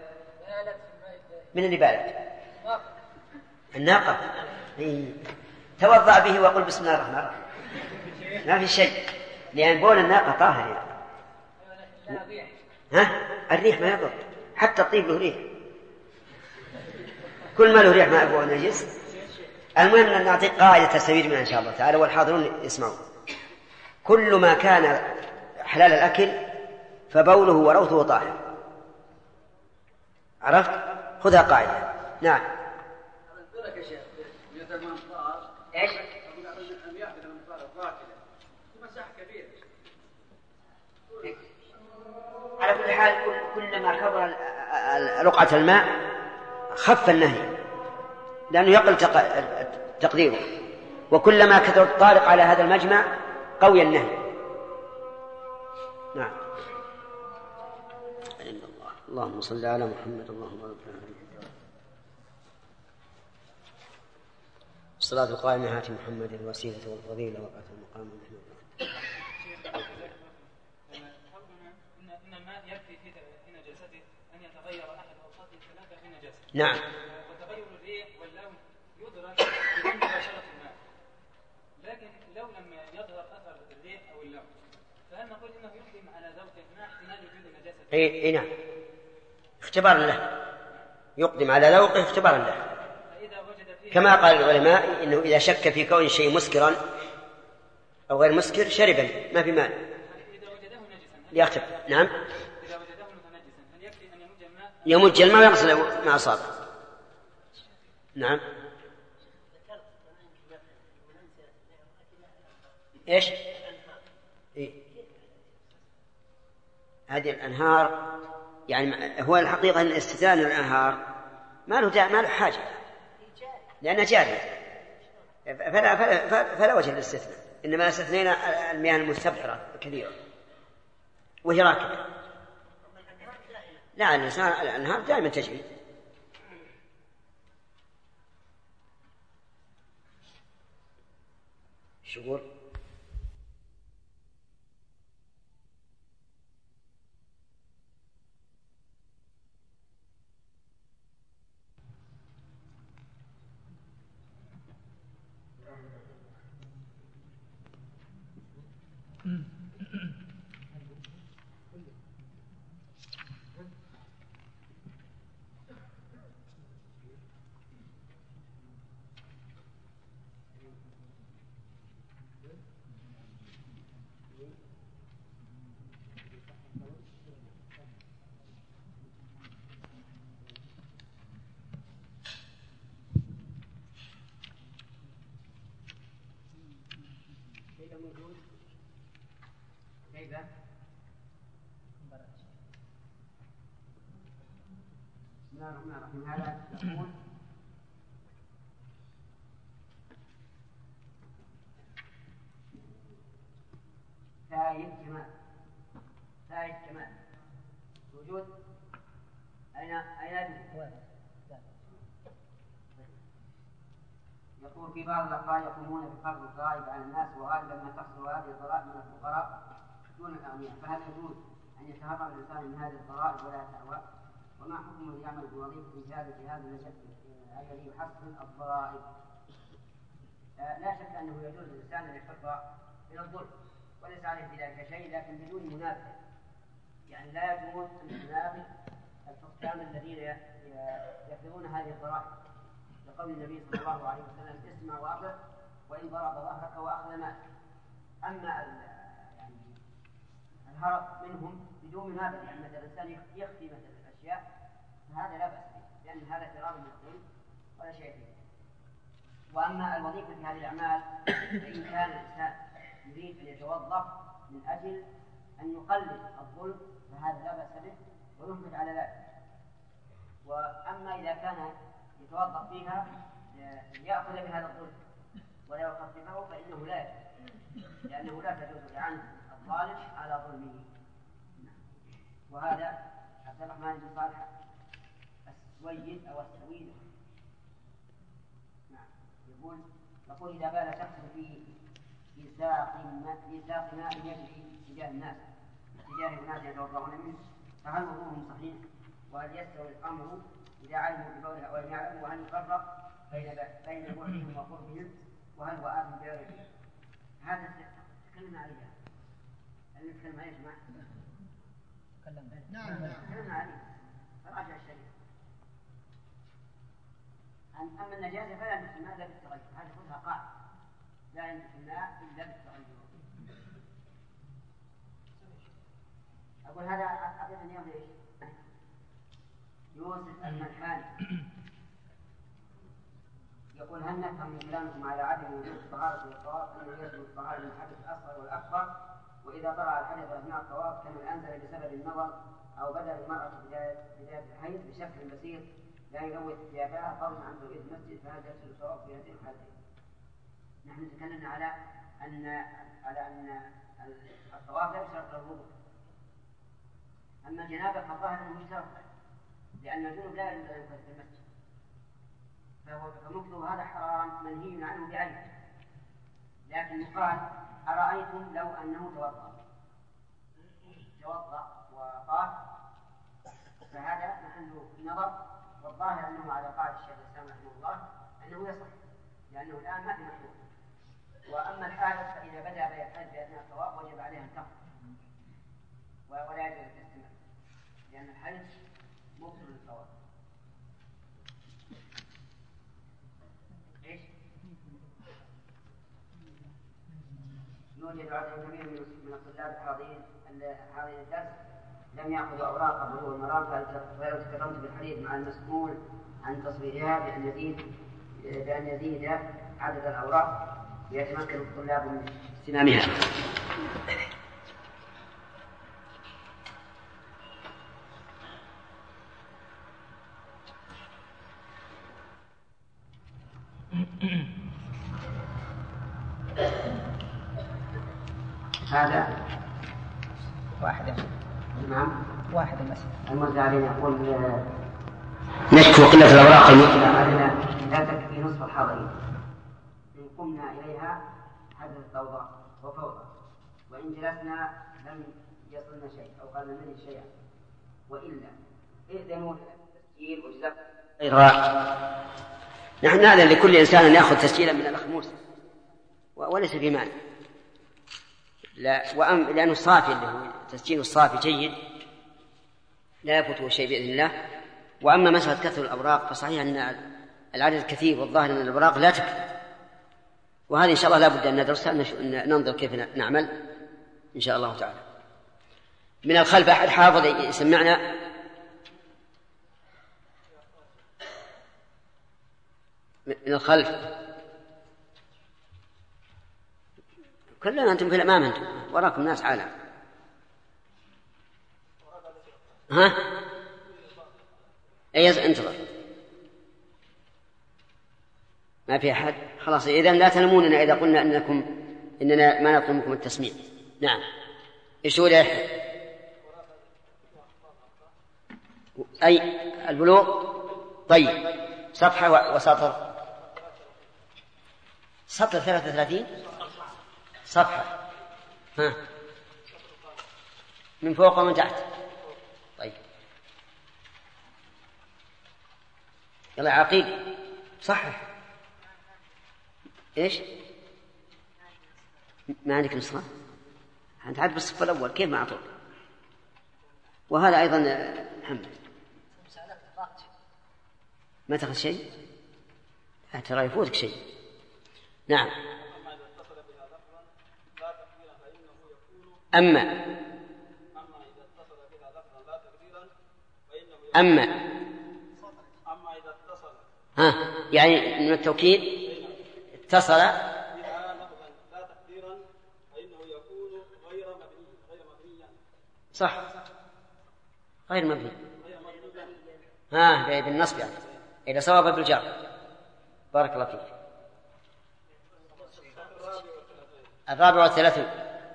[SPEAKER 3] من اللي بالك؟ الناقة توضأ به وقل بسم الله الرحمن الرحيم ما في شيء، لأن بول الناقة طاهر يعني. الريح ما يضر، حتى الطيب له ريح، كل ما له ريح ما هو نجس. المهم أن نعطيك قاعدة تستفيد منها إن شاء الله تعالى والحاضرون يسمعون. كل ما كان حلال الأكل فبوله وروثه طاهر. عرفت؟ خذها قاعدة. نعم. إيش؟ على كل حال كلما كبر رقعة الماء خف النهي لأنه يقل تقديره، وكلما كثر الطارق على هذا المجمع قوي النهي. نعم. اللهم صل على محمد. اللهم بارك على الصلاة القائمة هات محمد الوسيلة والفضيلة وقت المقام محمد.
[SPEAKER 2] إن الماء يكفي في نجاسته أن يتغير أحد أوصافه الثلاثة في نجاسته.
[SPEAKER 3] نعم.
[SPEAKER 2] وتغير الريح واللون يدرك بدون مباشرة الماء، لكن لو لم يظهر أثر الريح أو اللون فهل نقول إنه يقدم على ذوقه مع احتمال وجود النجاسة؟
[SPEAKER 3] إيه نعم، اختبار له، يقدم على ذوقه اختبارا له، كما قال العلماء إنه إذا شك في كون شيء مسكرا أو غير مسكر شربا ما في مانع ليختبر. نعم. يمج الماء ويغسل مع أصابعه. نعم. إيش؟ إيه؟ هذه الأنهار يعني هو الحقيقة أن استثناء الأنهار ما له حاجة لأنها جارية، فلا وجه للاستثناء، إنما استثنينا المياه المستبحرة الكثيرة وهي راكبة. لا، الأنهار دائما تجري. شغول. ثالث كمال وجود أين يقول في بعض الأخبار يقومون بفرض الضرائب على الناس وغالبا ما تحصل هذه الضرائب من الفقراء دون الأغنياء، فهل يجوز أن يتهرب الإنسان من هذه الضرائب ولا يتأوى؟ وما حكم من يعمل بوظيفة زيادة هذا الذي يحصل الضرائب؟ لا شك أنه يجوز للإنسان أن يفر من الظلم وليس عليه بذلك شيء، لكن بدون منافع. يعني لا يجوز أن ينافع الحكام الذين يفرضون هذه الضرائب، لقول النبي صلى الله عليه وسلم: اسمع وأطع وإن ضرب ظهرك وأخذ مالك. أما يعني الهرب منهم بدون منافع، يعني مثلا الإنسان يخفي مثلا الأشياء، فهذا لا بأس به، لأن هذا فرار من الظلم ولا شيء فيه. وأما الوظيفة في هذه الأعمال فإن كان الإنسان يريد أن يتوظف من أجل أن يقلل الظلم فهذا لا بأس به وينفق على ذلك. وأما إذا كان يتوظف فيها ليأخذ بهذا الظلم ولا يخففه فإنه لا يجوز، لأنه لا تجوز إعانة الظالم على ظلمه. وهذا عبد الرحمن بن صالح السويد أو السويد يقول إذا بال شخص في ساق ماء يجري تجاه الناس تجاه الناس يتوضؤون منه فهل وضوءهم صحيح؟ وهل يستوي الأمر إذا علموا بقولها ولم يعلموا؟ وهل يفرق بين بعدهم وقربهم؟ وهل هو آثم بغيره؟ هذا تكلمنا عليه. هل نتكلم عليه يا جماعة؟ تكلمنا عليه فراجع الشريف. أما النجاسة فلا ينبت الماء إلا بالتغير، هذه خذها قاعدة، لا ينبت الماء إلا بالتغير. أقول هذا أعطينا اليوم ليش؟ يوسف الملحاني يقول: هل نفهم من كلامكم على عدم وجود الطهارة للطواف أنه يجب الطهارة من الحدث الأصغر والأكبر، وإذا طلع الحدث أثناء الطواف كمن أنزل بسبب النظر أو بدأ المرأة بداية الحيض بشكل بسيط لا يلوث ثيابها فضلا عن توقيت المسجد، فهذا يحصل الصواب في هذه الحالتين. نحن تكلمنا على أن الطواف لا يشترط له الوضوء، أما الجنابة فالظاهر أنه مشترط لأن الجنوب لا يجوز أن يدخل في المسجد، فمثل هذا حرام منهي عنه بعينه. لكن يقال: أرأيتم لو أنه توضأ وطاف، فهذا محل نظر، والظاهر أنه على قاعدة الشيخ الإسلام رحمه الله أنه يصح، لأنه الآن ما في محلول. وأما الحادث فإذا بدأ بيتحدث بأثناء الطواف وجب عليها الكفر ولا يجوز الاستمرار، لأن الحدث مبطل للطواف. إيش؟ يوجد عدد كبير من الطلاب الحاضرين الدرس لم يأخذوا أوراق بلوغ المرام، فلو تكرمت بالحديث مع المسؤول عن تصويرها بأن يزيد عدد الأوراق ليتمكن الطلاب من استلامها. هذا
[SPEAKER 4] واحدة.
[SPEAKER 3] نعم
[SPEAKER 4] واحدة مثلا.
[SPEAKER 3] المزارعين يقول: نشكو قلة الأوراق المطلقة علينا لا تكفي نصف الحاضرين، إن قمنا إليها حدث الضوضاء وفوضى، وإن جلسنا لم يصلنا شيء أو قال منه شيئا، وإلا إذنوا للتسجيل وجزاكم خيرا. نحن نعلم لكل إنسان أن يأخذ تسجيلا من الأخ موسى وليس في معنى، لأنه الصافي اللي هو تسجيل الصافي جيد لا يفوته شيء بإذن الله. وأما مسألة كثر الأوراق فصحيح أن العدد كثير، والظاهر أن الأوراق لا تكفي، وهذه إن شاء الله لا بد أن ندرسها، ننظر كيف نعمل إن شاء الله تعالى. من الخلف أحد حافظ يسمعنا؟ من الخلف كلنا أنتم في الأمام، أنتم وراكم ناس عالم. ها أي انتظر، ما في أحد، خلاص. إذن لا تلموننا إذا قلنا إننا ما نطلب منكم التسميع. نعم. إيش هو يحيى؟ أي البلوغ. طيب، صفحة وسطر. سطر 33 صفحة. ها من فوق ومن تحت. طيب يلا عقيل صحح. إيش ما عندك نسخة؟ أنت عاد بالصف الأول كيف ما أعطوك؟ وهذا أيضا محمد ما تأخذ شيء؟ ترى يفوتك شيء. نعم. أما ها يعني من التوكيد اتصل صح غير مبني. ها بالنصب يعني إذا صواب بالجر. بارك الله فيك. 34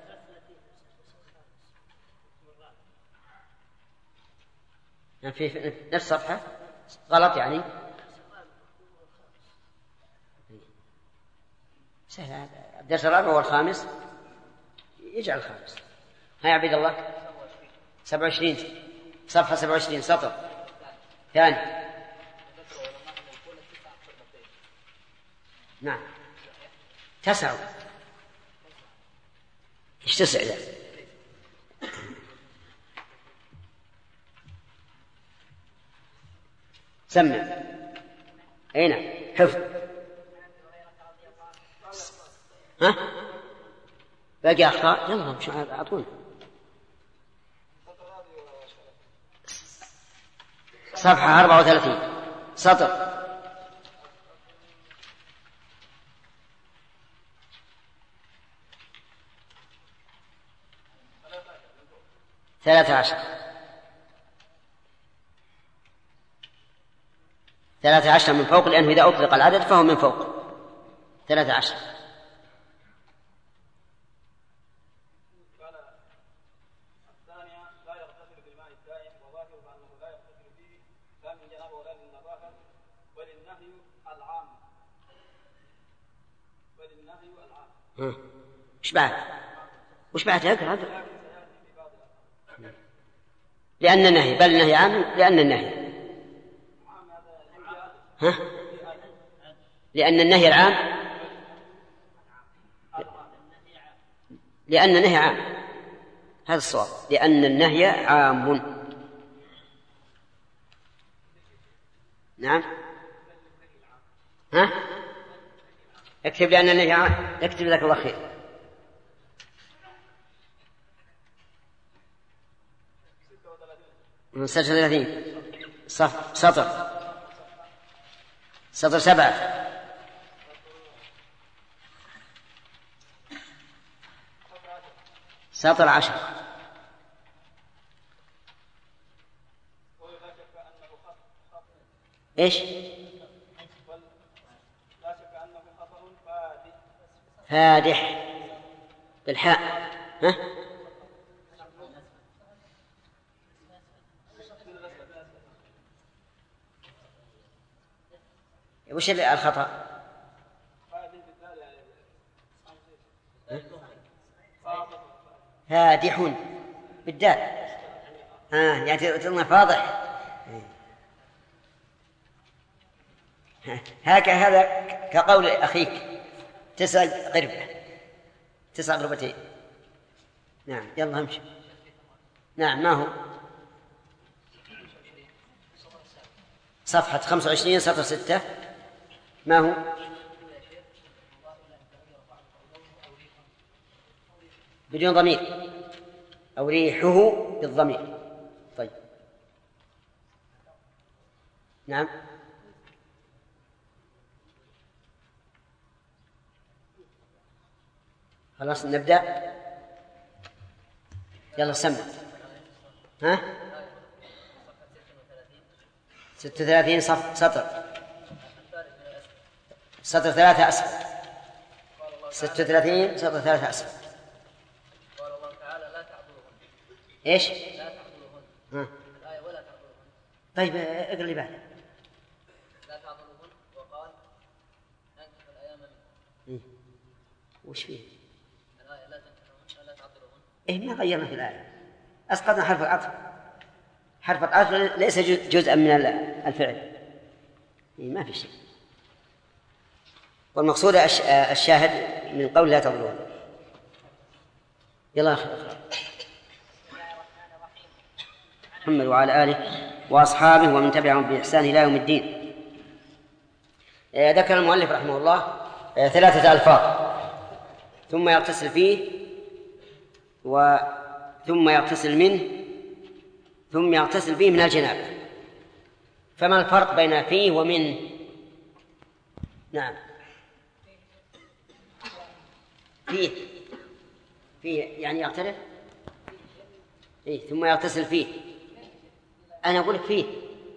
[SPEAKER 3] يعني في نفس صفحة غلط يعني سهل. الدرس الرابع والخامس يجعل الخامس. هيا عبد الله 27 صفحة 27 سطر ثاني. نعم 9 إيش 9 ذا؟ سمع أي نعم حفظ. ها باقي أخطاء يلا مش أعطونا. صفحة 34 سطر 13 13 من فوق لأنه إذا أطلق العدد فهو من فوق 13. وش بعد اقرأ لأن النهي بل النهي عام لأن النهي لأن النهي العام لأن النهي عام. هذا الصواب لأن النهي عام. نعم اكتب لأن النهي عام. اكتب لك الله خير. من 36 سطر 7 سطر 10. إيش فادح بالحاء. وش الخطأ؟ فادح بالدال. يعني تظن فاضح. هذا كقول أخيك 9 قربة 9 قربتين. نعم يلا امشي. نعم ما هو صفحة 25 سطر 6 ما هو بدون ضمير أو ريحه بالضمير. طيب نعم خلاص نبدأ. يلا سمع 36 سطر 3 أسفل. 36 سطر 3 أسفل.
[SPEAKER 6] قال الله تعالى لا تعبدوهن.
[SPEAKER 3] إيش؟
[SPEAKER 6] لا تعبدوهن. الآية ولا تعبدوهن.
[SPEAKER 3] طيب اقرأ لي بعد.
[SPEAKER 6] لا تعبدوهن وقال أنكح الأيام
[SPEAKER 3] وش فيه؟
[SPEAKER 6] الآية لا تنكحون لا تعذرون.
[SPEAKER 3] إيه ما غيرنا في الآية، أسقطنا حرف العطف. حرف العطف ليس جزءا من الفعل. إيه ما في شيء. والمقصود الشاهد من قول لا تضرون. يلا أخي محمد وعلى آله وأصحابه ومن تبعهم بإحسان إلى يوم الدين. ذكر المؤلف رحمه الله 3 ألفاظ: ثم يغتسل فيه، ثم يغتسل منه، ثم يغتسل فيه من الجنابة. فما الفرق بين فيه ومن؟ نعم فيه يعني يغترف. إيه ثم يغتسل فيه، أنا أقول لك فيه.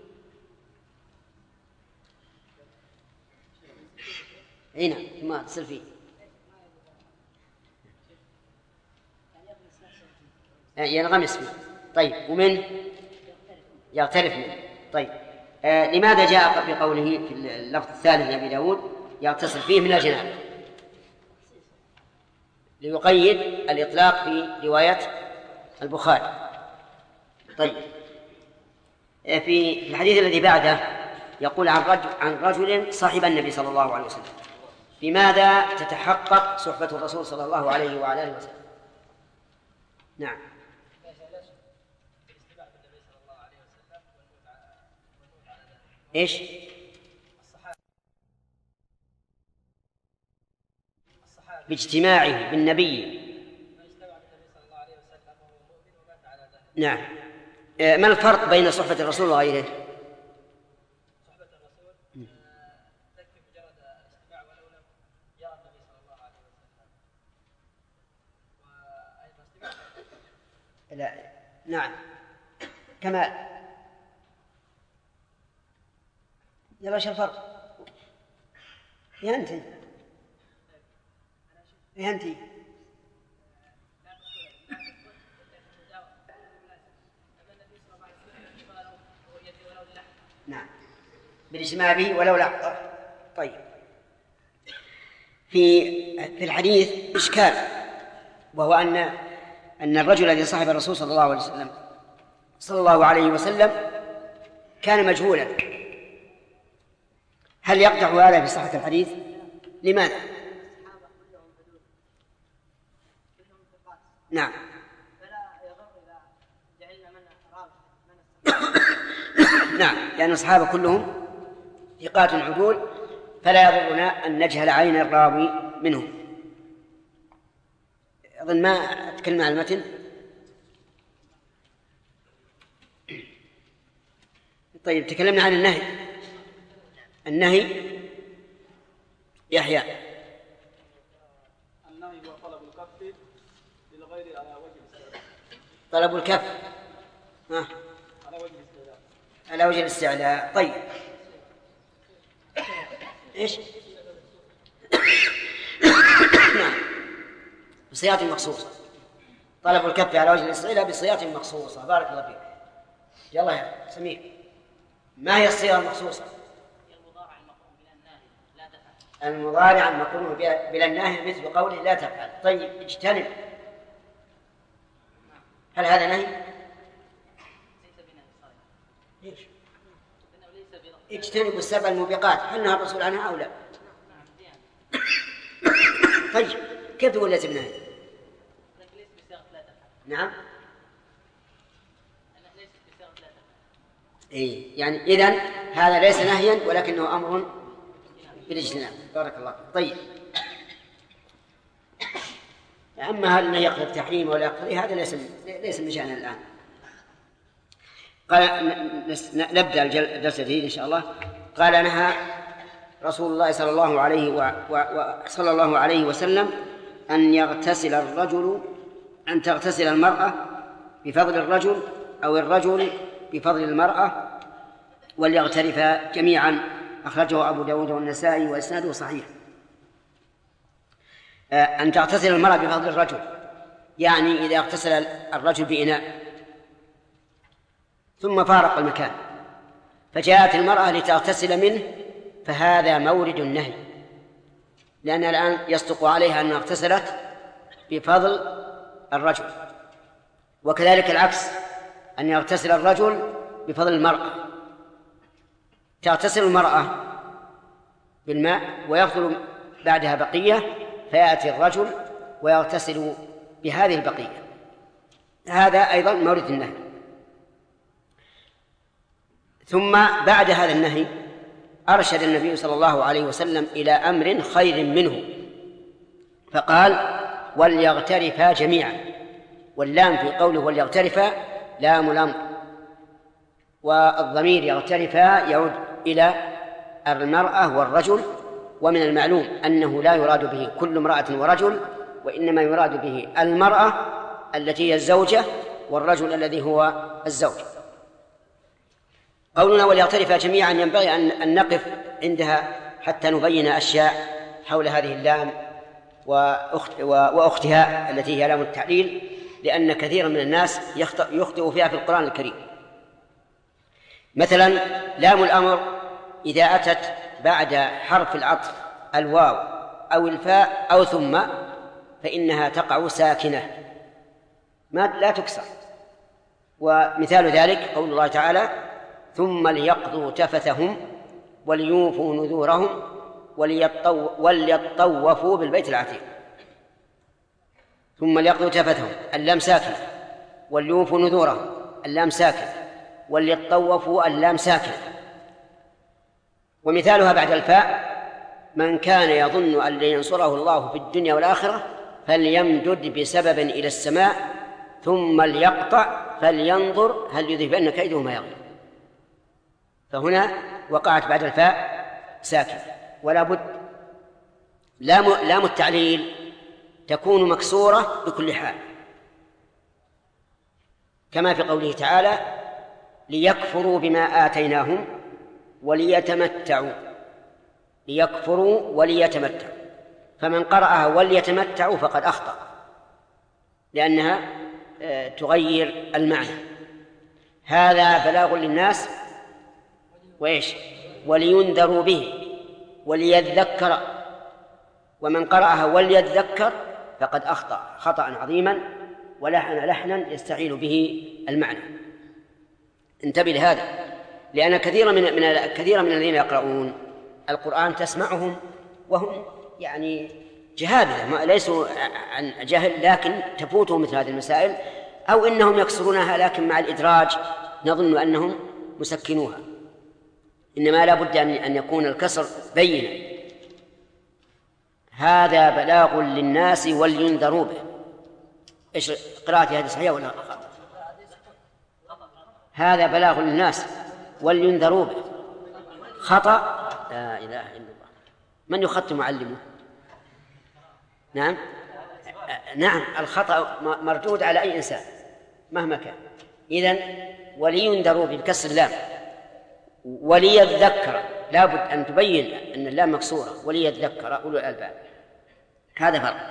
[SPEAKER 3] هنا ثم يغتسل فيه ينغمس فيه. طيب ومن؟ يغترف منه. طيب لماذا جاء بقوله في اللفظ الثالث لأبي داود يغتسل فيه من الجنابة؟ ليقيد الإطلاق في رواية البخاري. طيب في الحديث الذي بعده يقول عن رجل صاحب النبي صلى الله عليه وسلم. بماذا تتحقق صحبة الرسول صلى الله عليه وعلى آله وسلم؟ نعم إيش؟ باجتماعه بالنبي. نعم. ما الفرق بين صحبة الرسول وغيره؟
[SPEAKER 6] صحبة الرسول تكفي مجرد الاستماع ولو لم يرى النبي صلى الله عليه وسلم، وأيضا استماع.
[SPEAKER 3] لا نعم كمال. يلا شو الفرق؟ يا أنت يا أنت نعم بالاجتماع به ولو لحظة. طيب في الحديث إشكال، وهو أن الرجل الذي صاحب الرسول صلى الله عليه وسلم كان مجهولا. هل يقدح هذا في صحة الحديث؟ لماذا؟ نعم نعم لأن الصحابة كلهم ثقات عدول، فلا يضرنا أن نجهل عين الراوي منهم. أظن ما أتكلم عن المتن. طيب تكلمنا عن النهي يحيى.
[SPEAKER 6] النهي هو طلب الكف للغير على وجه الاستعلاء.
[SPEAKER 3] طلب الكف على وجه الاستعلاء. طيب إيش؟ نعم بصيغة مخصوصة. طلب الكف على وجه الاستعلاء بصيغة مخصوصة. بارك الله فيك. يلا يا سميع، ما هي الصيغة المخصوصة؟ المضارع المقرون بلا الناهي مثل قوله لا تفعل. طيب اجتنب، هل هذا نهي؟ ليش؟ اجتنبوا السبع الموبقات، هل نهى الرسول عنها أو لا؟ طيب كيف تقول لازم نهي؟ نعم إيه يعني إذن هذا ليس نهيا ولكنه أمر بالاجتناب. بارك الله. طيب أما هل يقتضي التحريم ولا يقتضي، هذا ليس من شأننا الآن. قال نبدأ الدرس الجديد إن شاء الله. قال نهى رسول الله صلى الله عليه وسلم أن تغتسل المرأة بفضل الرجل أو الرجل بفضل المرأة وليغترفا جميعا. أخرجه أبو داود والنسائي وإسناده صحيح. أن تغتسل المرأة بفضل الرجل يعني إذا اغتسل الرجل بإناء ثم فارق المكان فجاءت المرأة لتغتسل منه فهذا مورد النهي، لأنها الآن يصدق عليها أنها اغتسلت بفضل الرجل، وكذلك العكس، أن يغتسل الرجل بفضل المرأة. تغتسل المرأة بالماء ويفضل بعدها بقية، فيأتي الرجل ويغتسل بهذه البقية. هذا أيضا مورد النهي. ثم بعد هذا النهي أرشد النبي صلى الله عليه وسلم إلى أمر خير منه، فقال: وليغترفا جميعا. واللام في قوله وليغترفا لام الأمر، والضمير يغترفا يعود إلى المرأة والرجل. ومن المعلوم أنه لا يراد به كل امرأة ورجل، وإنما يراد به المرأة التي هي الزوجة والرجل الذي هو الزوج. قولنا وليغترفا جميعا ينبغي أن نقف عندها حتى نبين أشياء حول هذه اللام وأختها التي هي لام التعليل، لأن كثيرا من الناس يخطئ فيها في القرآن الكريم. مثلا لام الأمر إذا أتت بعد حرف العطف الواو أو الفاء أو ثم فإنها تقع ساكنة لا تكسر. ومثال ذلك قول الله تعالى: ثم ليقضوا تفثهم وليوفوا نذورهم وليطوفوا بالبيت العتيق. ثم ليقضوا تفثهم اللام ساكنة، وليوفوا نذورهم اللام ساكنة، وليطوفوا اللام ساكنة. ومثالها بعد الفاء: من كان يظن أن لن ينصره الله في الدنيا والآخرة فليمدد بسبب إلى السماء ثم ليقطع فلينظر هل يذهبن كيده ما يغلب. فهنا وقعت بعد الفاء ساكن، ولا بد لام التعليل تكون مكسورة بكل حال، كما في قوله تعالى: ليكفروا بما آتيناهم وليتمتعوا. ليكفروا وليتمتعوا، فمن قرأها وليتمتعوا فقد أخطأ، لأنها تغير المعنى. هذا بلاغ للناس وإيش؟ ولينذروا به وليذكر. ومن قرأها وليذكر فقد أخطأ خطأ عظيما ولحن لحنا يستعيل به المعنى. انتبه لهذا، لأن كثيرا من الذين يقرؤون القرآن تسمعهم وهم يعني جهابذة، ليسوا عن جهل، لكن تفوتهم مثل هذه المسائل، أو إنهم يكسرونها لكن مع الإدراج نظن أنهم مسكنوها. إنما لا بد أن يكون الكسر بينا. هذا بلاغ للناس ولينذروا به. إيش قراءتي هذه صحيحة ولا خطأ؟ هذا بلاغ للناس ولينذروا به. خطأ؟ لا إله إلا الله. من يخطئ معلمه؟ نعم الخطأ مردود على أي إنسان مهما كان. إذن ولينذروا بكسر اللام. وليذكر لا بد أن تبين أن اللام مكسورة، وليذكر أولو الألباب. هذا فرق.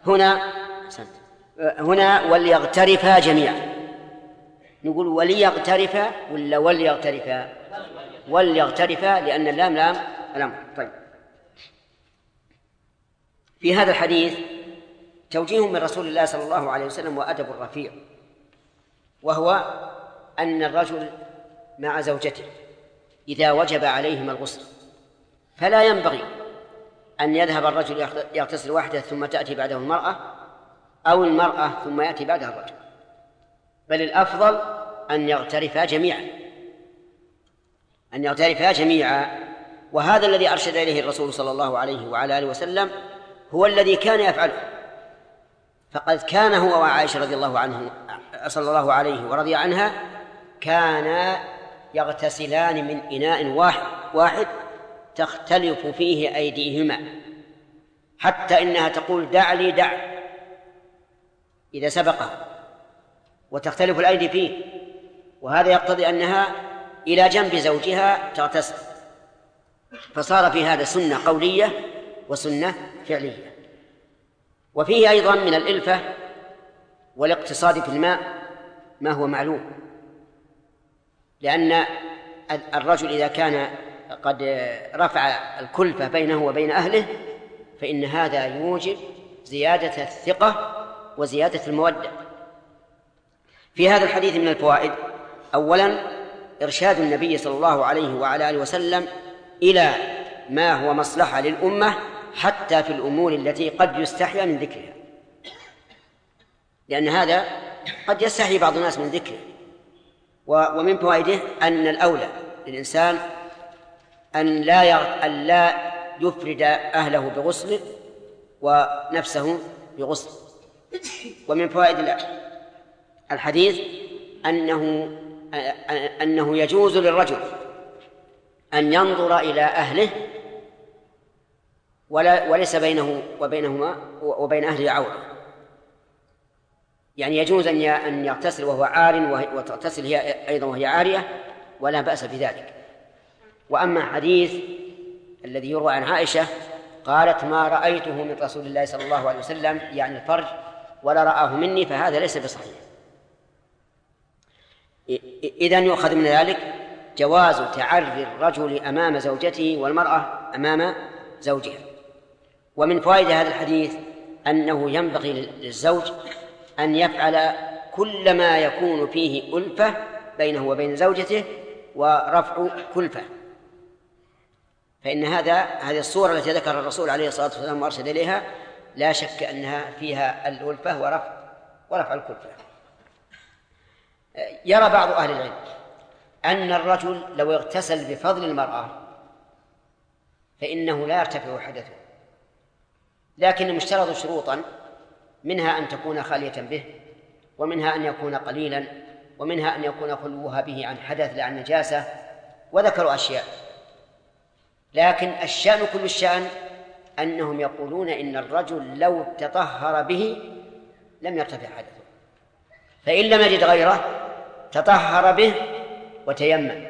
[SPEAKER 3] هنا وليغترفا جميعا. نقول وليغترفا ولا وليغترفا؟ وليغترفا، لأن اللام لام الأمر. طيب، في هذا الحديث توجيه من رسول الله صلى الله عليه وسلم وأدب رفيع، وهو أن الرجل مع زوجته إذا وجب عليهما الغسل فلا ينبغي أن يذهب الرجل يغتسل وحده ثم تأتي بعده المرأة، أو المرأة ثم يأتي بعدها الرجل، بل الأفضل أن يغترفا جميعا. وهذا الذي أرشد إليه الرسول صلى الله عليه وعلى آله وسلم هو الذي كان يفعله. فقد كان هو وعائشة رضي الله عنه صلى الله عليه ورضي عنها كانا يغتسلان من إناء واحد تختلف فيه أيديهما، حتى إنها تقول دع لي دع إذا سبقها، وتختلف الأيدي فيه. وهذا يقتضي أنها إلى جنب زوجها تغتسل، فصار في هذا سنة قولية وسنة فعلية. وفيه أيضا من الإلفة والاقتصاد في الماء ما هو معلوم، لأن الرجل إذا كان قد رفع الكلفة بينه وبين أهله فإن هذا يوجب زيادة الثقة وزيادة المودة. في هذا الحديث من الفوائد: أولا إرشاد النبي صلى الله عليه وعلى آله وسلم إلى ما هو مصلحة للأمة حتى في الأمور التي قد يستحيا من ذكرها، لأن هذا قد يستحي بعض الناس من ذكره. ومن فوائده أن الأولى للإنسان أن لا يفرد أهله بغسل ونفسه بغسل. ومن فوائد الحديث أنه يجوز للرجل أن ينظر إلى أهله وليس بينه وبين أهله عورة، يعني يجوز أن يغتسل وهو عار وتغتسل هي أيضا وهي عارية، ولا بأس بذلك. وأما حديث الذي يروى عن عائشة قالت: ما رأيته من رسول الله صلى الله عليه وسلم، يعني الفرج، ولا رآه مني، فهذا ليس بصحيح. إذن يؤخذ من ذلك جواز تعري الرجل أمام زوجته والمرأة أمام زوجها. ومن فوائد هذا الحديث أنه ينبغي للزوج أن يفعل كل ما يكون فيه ألفة بينه وبين زوجته ورفع كلفة، فإن هذه الصورة التي ذكر الرسول عليه الصلاة والسلام وأرشد إليها لا شك أنها فيها الألفة ورفع الكلفة. يرى بعض أهل العلم أن الرجل لو اغتسل بفضل المرأة فإنه لا يرتفع حدثه، لكن مشترط شروطا، منها أن تكون خالية به، ومنها أن يكون قليلا، ومنها أن يكون خلوها به عن حدث لا عن نجاسة، وذكروا أشياء. لكن الشأن كل الشأن أنهم يقولون إن الرجل لو تطهر به لم يرتفع حدثه، فإن لم يجد غيره تطهر به وتيمم.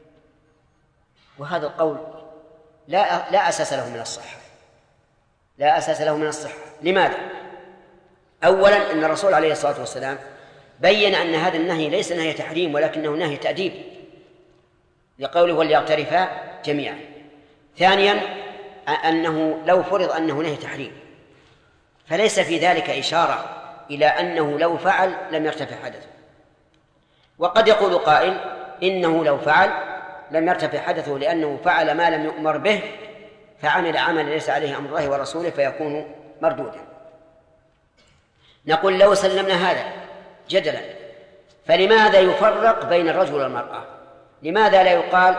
[SPEAKER 3] وهذا القول لا أساس له من الصحة، لا أساس له من الصحة. لماذا؟ أولا أن الرسول عليه الصلاة والسلام بيّن أن هذا النهي ليس نهي تحريم ولكنه نهي تأديب، لقوله: وليغترفا جميعا. ثانيا أنه لو فرض أنه نهي تحريم فليس في ذلك إشارة إلى أنه لو فعل لم يرتفع حدثه. وقد يقول قائل: إنه لو فعل لم يرتفع حدثه لأنه فعل ما لم يؤمر به، فعمل عمل ليس عليه أمر الله ورسوله فيكون مردودا. نقول: لو سلمنا هذا جدلا، فلماذا يفرق بين الرجل والمرأة؟ لماذا لا يقال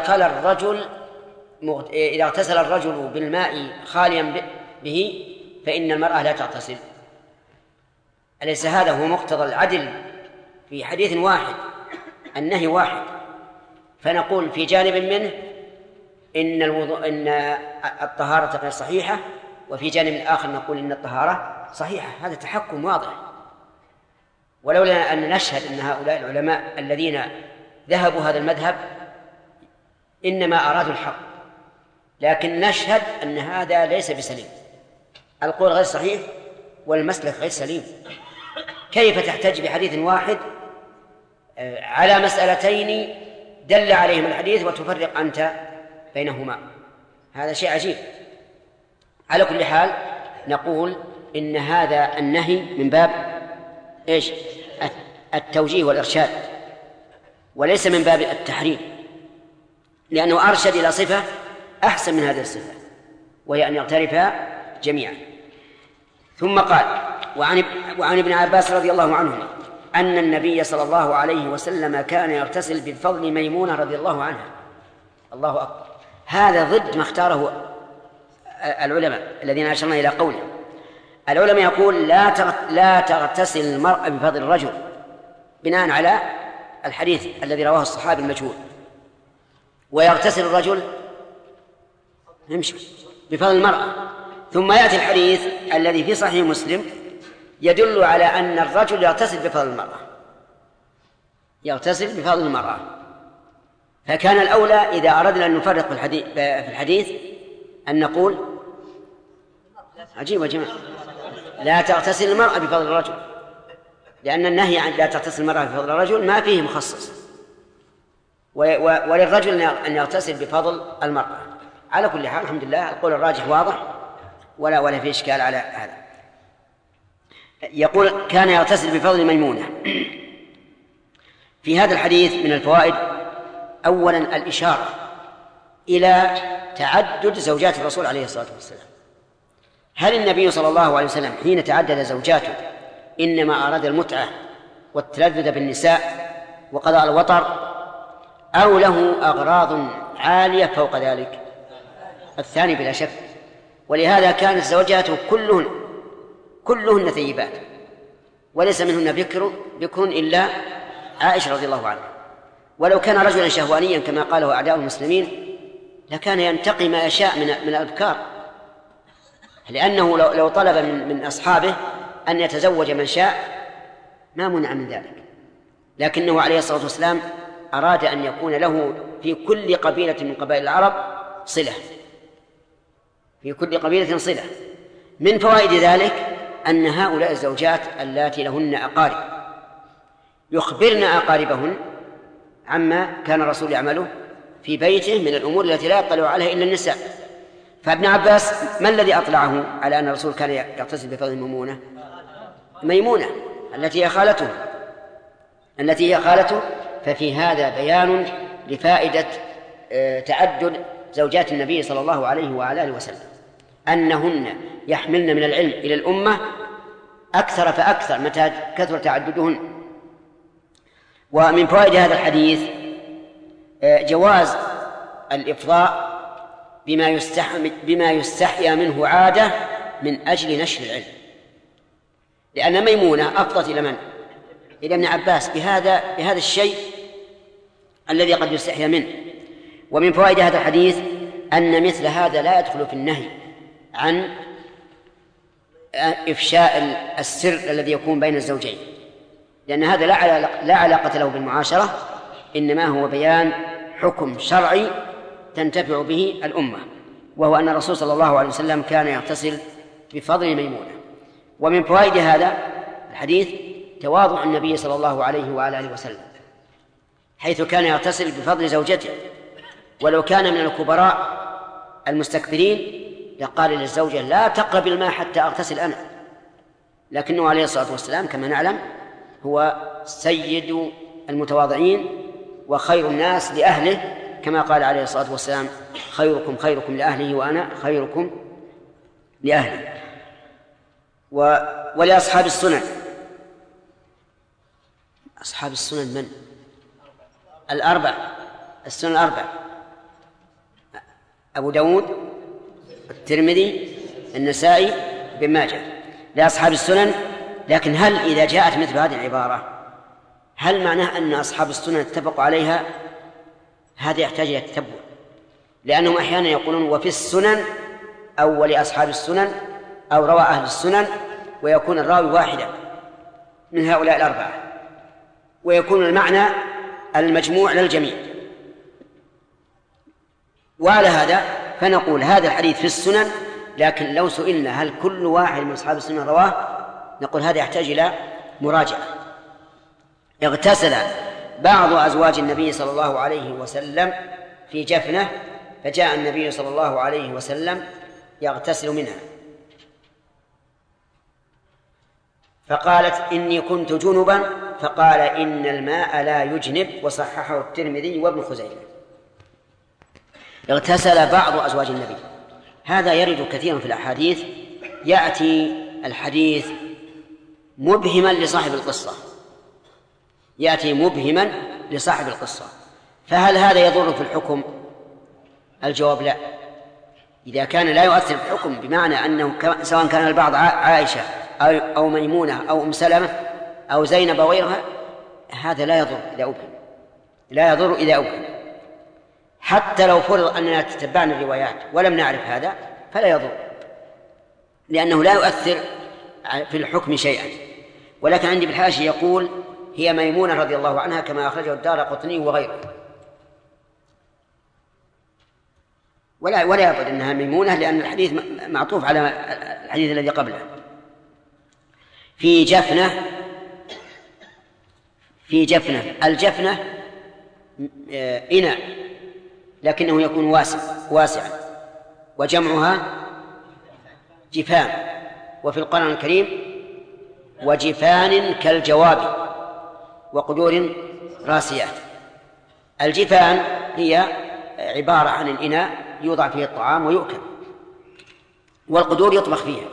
[SPEAKER 3] إذا اغتسل الرجل بالماء خاليا به فإن المرأة لا تغتسل؟ أليس هذا هو مقتضى العدل في حديث واحد، النهي واحد؟ فنقول في جانب منه إن الطهارة غير صحيحة، وفي جانب آخر نقول إن الطهارة صحيحة. هذا تحكم واضح. ولولا أن نشهد أن هؤلاء العلماء الذين ذهبوا هذا المذهب إنما أرادوا الحق، لكن نشهد أن هذا ليس بسليم، القول غير صحيح والمسلك غير سليم. كيف تحتج بحديث واحد على مسألتين دل عليهم الحديث وتفرق أنت بينهما؟ هذا شيء عجيب. على كل حال نقول إن هذا النهي من باب إيش؟ التوجيه والإرشاد، وليس من باب التحريم، لأنه أرشد إلى صفة أحسن من هذه الصفة، وهي أن يغترفا جميعا. ثم قال: وعن ابن عباس رضي الله عنهما أن النبي صلى الله عليه وسلم كان يغتسل بفضل ميمونة رضي الله عنها. الله أكبر. هذا ضد ما اختاره العلماء الذين أشرنا إلى قوله. العلماء يقول: لا تغتسل المرأة بفضل الرجل، بناء على الحديث الذي رواه الصحابي المجهول، ويغتسل الرجل بفضل المرأة. ثم يأتي الحديث الذي في صحيح مسلم يدل على أن الرجل يغتسل بفضل المرأة، يغتسل بفضل المرأة. فكان الأولى إذا أردنا أن نفرق في الحديث أن نقول: عجيب يا جماعة، لا تغتسل المرأة بفضل الرجل، لأن النهي عن لا تغتسل المرأة بفضل الرجل ما فيه مخصص، وللرجل أن يغتسل بفضل المرأة. على كل حال الحمد لله القول الراجح واضح، ولا في إشكال على هذا. يقول كان يغتسل بفضل ميمونة. في هذا الحديث من الفوائد أولا الإشارة إلى تعدد زوجات الرسول عليه الصلاة والسلام. هل النبي صلى الله عليه وسلم حين تعدد زوجاته إنما أراد المتعة والتلذذ بالنساء وقضاء الوطر، أو له أغراض عالية فوق ذلك؟ الثاني بلا شك. ولهذا كانت زوجاته كلهن ثيبات، وليس منهن بكر إلا عائشة رضي الله عنها. ولو كان رجلا شهوانيا كما قاله أعداء المسلمين لكان ينتقي ما يشاء من الأبكار، لأنه لو طلب من أصحابه أن يتزوج من شاء ما منع من ذلك، لكنه عليه الصلاة والسلام أراد أن يكون له في كل قبيلة من قبائل العرب صلة، في كل قبيلة صلة. من فوائد ذلك أن هؤلاء الزوجات اللاتي لهن أقارب يخبرن أقاربهن عما كان الرسول يعمله في بيته من الأمور التي لا يطلع عليها إلا النساء. فابن عباس ما الذي أطلعه على أن الرسول كان يغتسل بفضل ميمونة التي هي خالته. ففي هذا بيان لفائدة تعدد زوجات النبي صلى الله عليه وعلى آله وسلم، أنهن يحملن من العلم إلى الأمة أكثر فأكثر متى كثر تعددهن. ومن فوائد هذا الحديث جواز الإفضاء بما يستحيا منه عادة من أجل نشر العلم، لأن ميمونة أفضت إلى من؟ إلى ابن عباس بهذا الشيء الذي قد يستحيا منه. ومن فوائد هذا الحديث أن مثل هذا لا يدخل في النهي عن إفشاء السر الذي يكون بين الزوجين، لأن هذا لا علاقة له بالمعاشرة، إنما هو بيان حكم شرعي تنتفع به الأمة، وهو أن الرسول صلى الله عليه وسلم كان يغتسل بفضل ميمونة. ومن فوائد هذا الحديث تواضع النبي صلى الله عليه وعلى آله وسلم، حيث كان يغتسل بفضل زوجته، ولو كان من الكبراء المستكبرين لقال للزوجة لا تقرب الماء حتى أغتسل أنا، لكنه عليه الصلاة والسلام كما نعلم هو سيد المتواضعين وخير الناس لأهله، كما قال عليه الصلاة والسلام خيركم خيركم لأهله وأنا خيركم لأهلي. ولأصحاب السنن، أصحاب السنن من؟ السنن الأربع، أبو داود، الترمذي، النسائي، بن ماجه، لأصحاب السنن. لكن هل إذا جاءت مثل هذه العبارة هل معناه أن أصحاب السنن اتفقوا عليها؟ هذا يحتاج إلى التتبع، لأنهم أحيانا يقولون وفي السنن أو لأصحاب السنن أو روى أهل السنن، ويكون الراوي واحدا من هؤلاء الأربعة، ويكون المعنى المجموع للجميع. وعلى هذا فنقول هذا الحديث في السنن، لكن لو سئلنا هل كل واحد من أصحاب السنن رواه نقول هذا يحتاج إلى مراجعة. اغتسل بعض أزواج النبي صلى الله عليه وسلم في جفنة، فجاء النبي صلى الله عليه وسلم يغتسل منها، فقالت إني كنت جنبا، فقال إن الماء لا يجنب، وصححه الترمذي وابن خزيمة. اغتسل بعض أزواج النبي، هذا يرد كثيرا في الأحاديث، يأتي الحديث مبهما لصاحب القصة، فهل هذا يضر في الحكم؟ الجواب لا. إذا كان لا يؤثر في الحكم بمعنى أنه سواء كان البعض عائشة أو ميمونة أو أم سلمة أو زينب وغيرها، هذا لا يضر إذا أبهم. حتى لو فرض أننا تتبعنا الروايات ولم نعرف هذا فلا يضر، لأنه لا يؤثر في الحكم شيئا. ولكن عندي بالحاشية يقول هي ميمونة رضي الله عنها كما أخرجه الدارقطني وغيره، ولا يبعد أنها ميمونة، لأن الحديث معطوف على الحديث الذي قبله. في جفنة الجفنة إناء لكنه يكون واسعا، وجمعها جفان، وفي القرآن الكريم وجفان كالجواب وقدور راسيات. الجفان هي عبارة عن الإناء يوضع فيه الطعام ويؤكل، والقدور يطبخ فيها.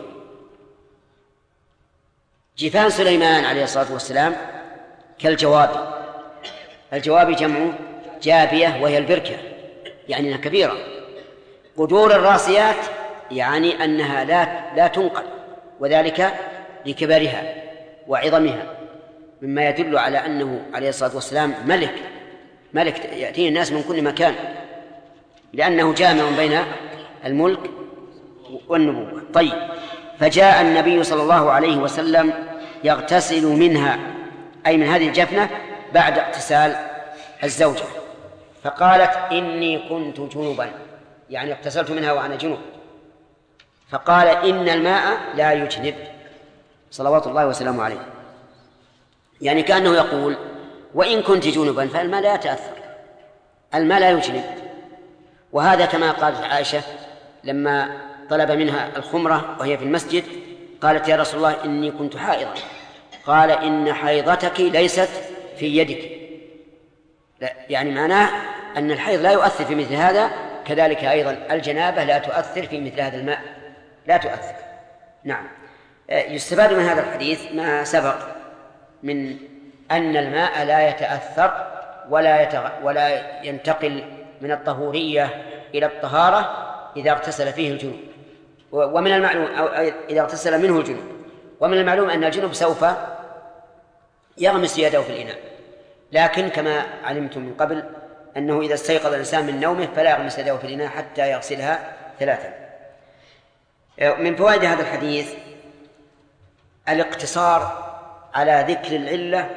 [SPEAKER 3] جفان سليمان عليه الصلاة والسلام كالجواب. الجواب جمع جابية وهي البركة، يعني أنها كبيرة. قدور الراسيات يعني أنها لا تنقل، وذلك لكبرها وعظمها، مما يدل على أنه عليه الصلاة والسلام ملك يأتيه الناس من كل مكان، لأنه جامع بين الملك والنبوة. طيب، فجاء النبي صلى الله عليه وسلم يغتسل منها، أي من هذه الجفنة، بعد اغتسال الزوجة، فقالت إني كنت جنبا، يعني اغتسلت منها وأنا جنب. فقال إن الماء لا يجنب، صلوات الله وسلامه عليه، يعني كأنه يقول وإن كنت جنبا فالماء لا يتأثر، الماء لا يجنب. وهذا كما قالت عائشة لما طلب منها الخمرة وهي في المسجد، قالت يا رسول الله إني كنت حائضا، قال إن حيضتك ليست في يدك، يعني معناه أن الحيض لا يؤثر في مثل هذا، كذلك أيضا الجنابة لا تؤثر في مثل هذا الماء، لا تؤثر. نعم. يستفاد من هذا الحديث ما سبق من أن الماء لا يتأثر ولا ينتقل من الطهورية إلى الطهارة إذا اغتسل فيه الجنوب، ومن المعلوم أو إذا اغتسل منه الجنوب، ومن المعلوم أن الجنوب سوف يغمس يده في الإناء، لكن كما علمتم من قبل أنه إذا استيقظ الإنسان من نومه فلا يغمس يده في الإناء حتى يغسلها 3. من فوائد هذا الحديث الاقتصار على ذكر العلة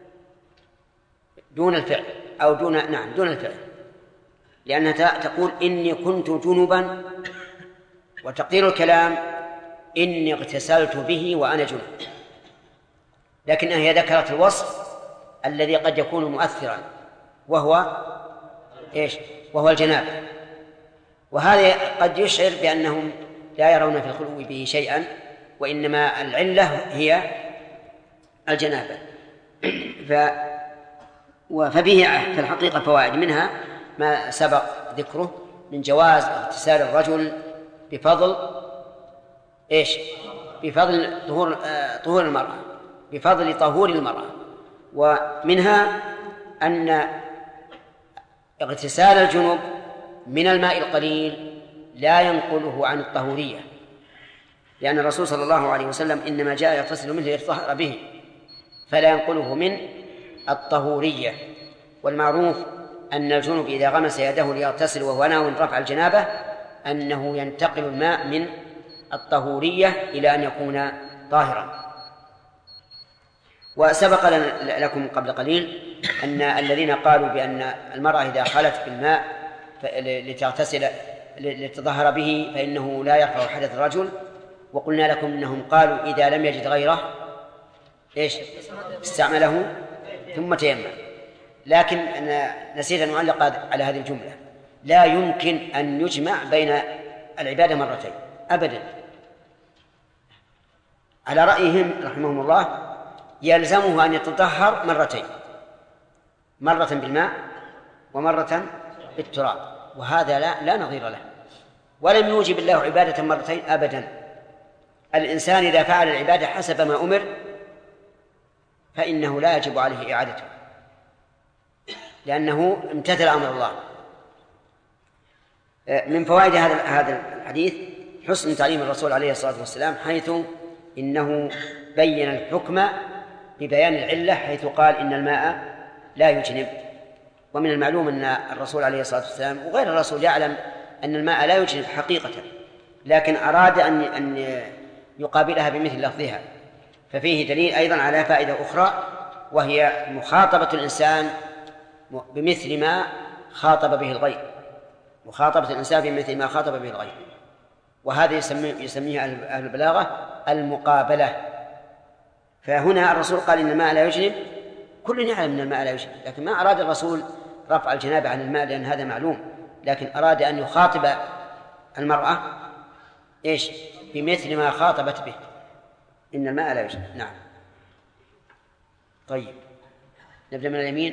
[SPEAKER 3] دون الفعل، أو دون الفعل، لأنها تقول إني كنت جنبا، وتقدير الكلام إني اغتسلت به وأنا جنب، لكنها هي ذكرت الوصف الذي قد يكون مؤثرا، وهو الجنابة. وهذا قد يشعر بأنهم لا يرون في الخلو به شيئا، وإنما العلة هي الجنابة. فبه في الحقيقة فوائد، منها ما سبق ذكره من جواز اغتسال الرجل بفضل طهور المرأة، بفضل طهور المرأة. ومنها أن اغتسال الجنوب من الماء القليل لا ينقله عن الطهورية، لأن الرسول صلى الله عليه وسلم إنما جاء يغتسل منه ليتطهر به، فلا ينقله من الطهورية. والمعروف أن الجنوب إذا غمس يده ليغتسل وهو ناوي رفع الجنابة أنه ينتقل الماء من الطهورية إلى أن يكون طاهرا. وسبق لكم قبل قليل أن الذين قالوا بأن المرأة إذا خلت بالماء لتغتسل لتطهر به فإنه لا يرفع حدث الرجل، وقلنا لكم أنهم قالوا إذا لم يجد غيره استعمله ثم تيمم. لكن أنا نسيت أن أعلق على هذه الجملة، لا يمكن أن يجمع بين العبادة مرتين أبدا. على رأيهم رحمهم الله يلزمه أن يتطهر مرتين، مرة بالماء ومرة بالتراب، وهذا لا نظير له، ولم يوجب الله عبادة مرتين أبدا. الإنسان إذا فعل العبادة حسب ما أمر فإنه لا يجب عليه إعادته، لأنه امتثل أمر الله. من فوائد هذا الحديث حسن تعليم الرسول عليه الصلاة والسلام، حيث إنه بين الحكم ببيان العلة، حيث قال إن الماء لا يجنب. ومن المعلوم أن الرسول عليه الصلاة والسلام وغير الرسول يعلم أن الماء لا يجنب حقيقة، لكن أراد أن يقابلها بمثل لفظها. ففيه دليل أيضا على فائدة أخرى، وهي مخاطبة الإنسان بمثل ما خاطب به الغير، مخاطبة الإنسان بمثل ما خاطب به الغير، وهذا يسميه أهل البلاغة المقابلة. فهنا الرسول قال إن الماء لا يجنب، كل يعلم أن الماء لا يجنب، لكن ما أراد الرسول رفع الجنابة عن الماء لأن هذا معلوم، لكن أراد أن يخاطب المرأة بمثل ما خاطبت به. إن الماء لا يجب. نعم. طيب نبدأ من اليمين.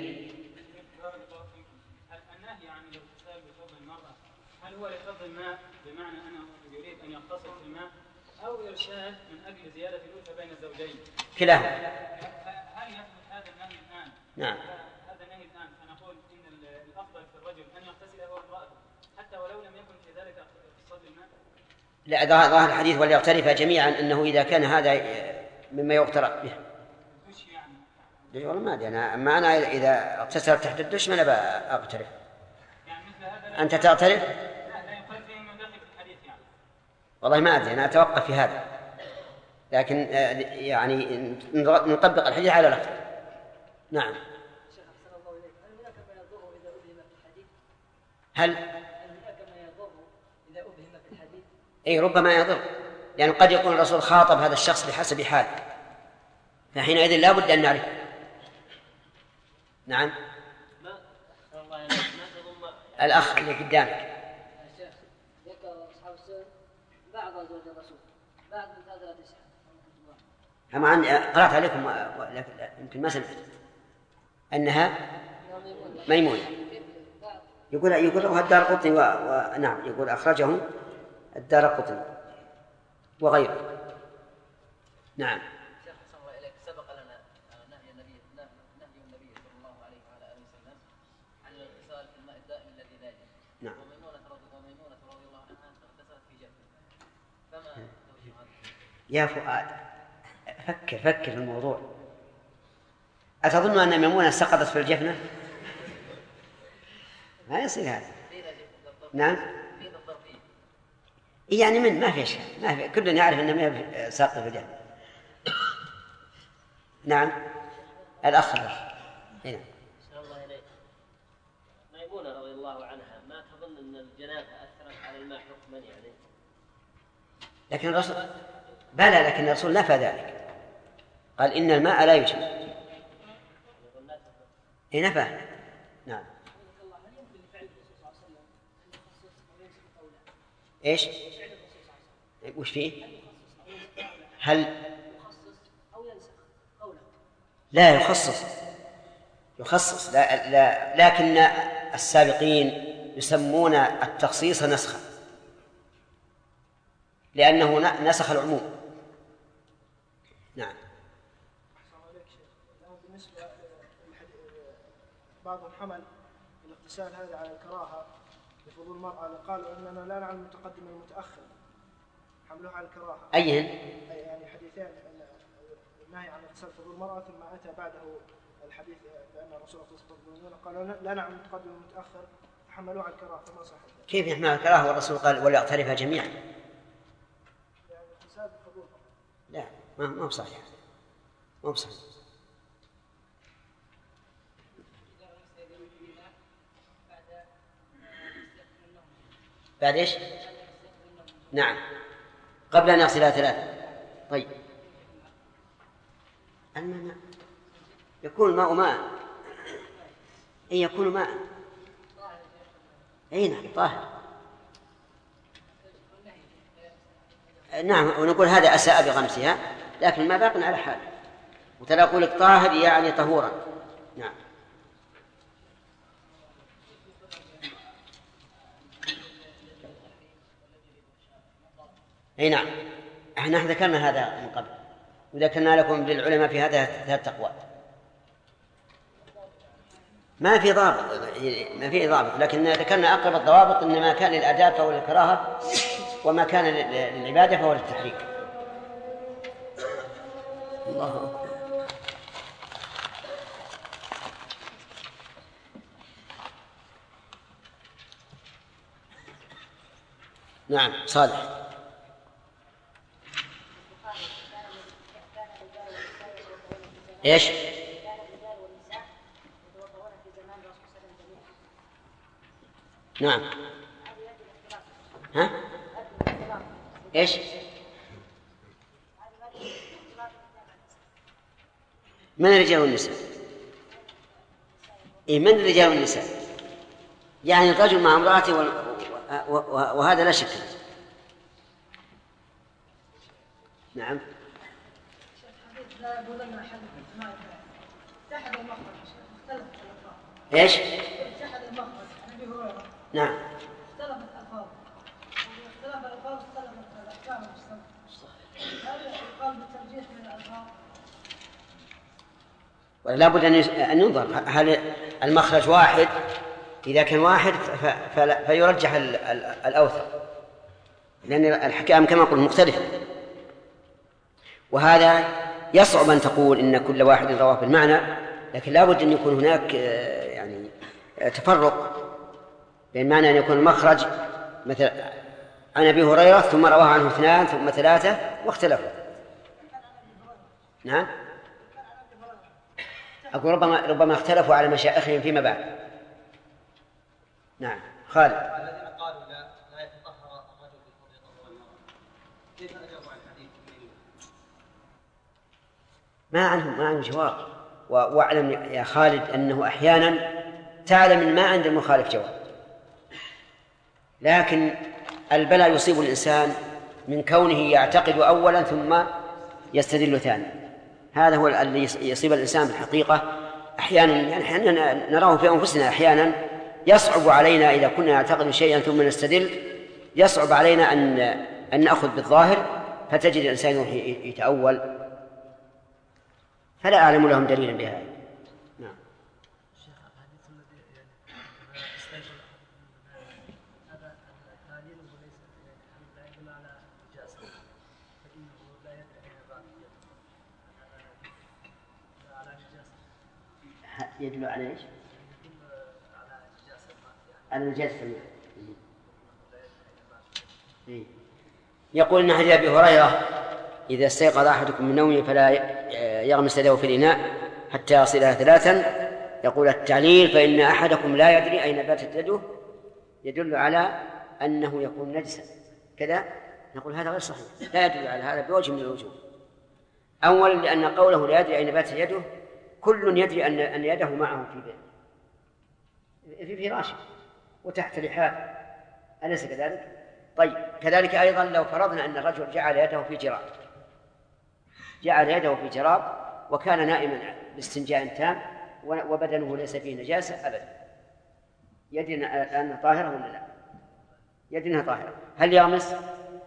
[SPEAKER 2] النهي عن الاغتسال بفضل المرأة هل هو لفضل الماء بمعنى أنه يريد أن يغتسل في الماء أو إرشاد من أجل زيادة الألفة بين الزوجين؟
[SPEAKER 3] كلاهما.
[SPEAKER 2] هل يثبت هذا النهي الآن؟
[SPEAKER 3] نعم.
[SPEAKER 2] هذا النهي الآن فنقول إن الأفضل في الرجل أن يغتسل هو وامرأته حتى ولو لم يكن في ذلك اغتسال الماء؟
[SPEAKER 3] لا، ظاهر الحديث وليغترفا جميعا أنه إذا كان هذا مما يغترف به.
[SPEAKER 2] وش يعني؟
[SPEAKER 3] والله ما أدري أنا إذا اغتسلت تحت الدش ما أنا أغترف.
[SPEAKER 2] يعني مثل هذا
[SPEAKER 3] أنت تعترف؟
[SPEAKER 2] لا يقال فيه من داخل الحديث يعني.
[SPEAKER 3] والله ما أدري، أنا أتوقف في هذا، لكن يعني نطبق الحديث على لفظ. نعم.
[SPEAKER 5] شيخ أحسن الله إليك، هل هناك ما يضر إذا أبهم في الحديث؟
[SPEAKER 3] هل
[SPEAKER 5] هناك ما يضر إذا أبهم في الحديث؟
[SPEAKER 3] أي ربما يضر، لأن قد يكون الرسول خاطب هذا الشخص بحسب حاله، فحينئذ لا بد أن نعرف. نعم. الأخ اللي قدامك.
[SPEAKER 5] الشيخ ذكر أصحاب السنة بعض أزواج الرسول بعد من هذا التسعة.
[SPEAKER 3] أما قرأت عليكم يمكن ما سمعت أنها ميمونة. يقول الدارقطني نعم، يقول أخرجه الدارقطني وغيره. نعم.
[SPEAKER 6] شيخ صلى الله عليه سبق لنا نهي النبي صلى الله عليه وعلى آله وسلم عن الاغتسال في الماء الدائم الذي لا يجب.
[SPEAKER 3] نعم.
[SPEAKER 6] وميمونة رضي الله عنها اغتسلت في جفن. فما
[SPEAKER 3] يا فؤاد فكر في الموضوع. أتظن أن ميمونة سقطت في الجفنة؟ ما يصير هذا. نعم. يعني ما في شيء، ما في، كل يعرف أن ما ساقط في الجنة. نعم. الأخ هنا.
[SPEAKER 7] صلى الله عليه. ميمونة رضي الله عنها ما تظن أن الجنابة أثرت على الماء حكما يعني؟
[SPEAKER 3] لكن الرسول بلى، لكن الرسول نفى ذلك، قال إن الماء لا يجب. نفى. نعم. إيش؟ وش فيه؟ هل لا يخصص لا لكن السابقين يسمون التخصيص نسخا، لأنه نسخ العموم. نعم.
[SPEAKER 8] بالنسبة بعضهم حمل الاغتسال هذا على الكراهة لفضول المرأة، قالوا أننا لا نعلم المتقدم والمتأخر، حملوها على الكراهة.
[SPEAKER 3] أيهن؟
[SPEAKER 8] يعني حديثين، النهي عن اغتسال فضول المرأة ثم أتى بعده الحديث بأن الرسول اغتسل فضول المرأة، قالوا لا نعلم المتقدم والمتأخر حملوها على الكراهة، فما صح.
[SPEAKER 3] كيف يحمل على الكراهة والرسول قال وليغترفها جميعا؟
[SPEAKER 8] يعني اغتسال فضول.
[SPEAKER 3] لا، ما بصحيح، ما بصحيح. بعد إيش؟ نعم، قبل أن يغسلها 3. طيب الماء يكون الماء ماء. أي يكون ماء. أي نعم طاهر. نعم، ونقول هذا أساء بغمسها، لكن ما باق على حال، وتلا أقول لك طاهر يعني طهورا. نعم. أي نعم، احنا ذكرنا هذا من قبل، وذكرنا لكم للعلماء في هذا 3 أقوال. ما في ضابط، لكن ذكرنا أقرب الضوابط أن ما كان للآداب فهو للكراهة، وما كان للعبادة فهو للتحريم. الله أكبر. نعم صالح. إيش؟ نعم. ها؟ إيش؟ من الرجال والنساء؟ إيه، من الرجال والنساء؟ يعني الرجل مع امرأته وهذا لا شك. نعم.
[SPEAKER 5] الحديث لا يبولن أحدكم في ماء الدائم. اتحد المخرج اختلفت الألفاظ.
[SPEAKER 3] ايش؟
[SPEAKER 5] اتحد المخرج عن أبي هريرة.
[SPEAKER 3] نعم.
[SPEAKER 5] اختلفت الألفاظ. واختلاف الألفاظ اختلفت الأحكام والسنة. هل يقال بالترجيح من الألفاظ؟
[SPEAKER 3] ولا بد أن ينظر هل المخرج واحد. إذا كان واحد فيرجح الأوثق، لأن الحكام كما قلت مختلفة، وهذا يصعب أن تقول إن كل واحد رواه بالمعنى، لكن لا بد أن يكون هناك يعني تفرق بين معنى أن يكون المخرج مثل عن أبي هريرة ثم رواه عنه 2 ثم 3 واختلفوا. نعم. أقول ربما اختلفوا على مشايخهم فيما بعد. نعم. خالد.
[SPEAKER 9] الذين قالوا لا يتطهر الرجل بالفضل والمرأة، كيف أجابوا عن الحديث؟
[SPEAKER 3] ما عنهم جواب. واعلم يا خالد أنه أحيانا تعلم إن ما عند المخالف جواب، لكن البلاء يصيب الإنسان من كونه يعتقد أولا ثم يستدل ثانيا. هذا هو الذي يصيب الإنسان بالحقيقة أحيانا. يعني أحيانا نراه في أنفسنا، أحيانا يصعب علينا إذا كنا نعتقد شيئا ثم نستدل، يصعب علينا أن نأخذ بالظاهر، فتجد الإنسان يتأول، فلا أعلم لهم دليلا بهذا. نعم.
[SPEAKER 8] الشيخ الحديث الذي يعني استيقظ هذا التعليل وليس لا يدل على النجاسة، فإنه لا يدل على النجاسة.
[SPEAKER 3] يدل على ايش؟
[SPEAKER 8] يدل على النجاسة،
[SPEAKER 3] على نجاسة الماء. يقول إن حديث أبي هريرة إذا استيقظ أحدكم من نومه فلا يغمس يده في الإناء حتى يصلها 3. يقول التعليل فإن أحدكم لا يدري أين باتت يده يدل على أنه يكون نجسا كذا. نقول هذا غير صحيح، لا يدل على هذا بوجه من الوجوه. أولا لأن قوله لا يدري أين باتت يده، كل يدري أن يده معه في فراشه وتحت لحافه، أليس كذلك؟ طيب كذلك أيضا لو فرضنا أن الرجل جعل يده في جراب وكان نائما باستنجاء تام وبدنه ليس فيه نجاسة أبدا، يدري أنها طاهرة ولا لا؟ يدري أنها طاهرة. هل يغمس؟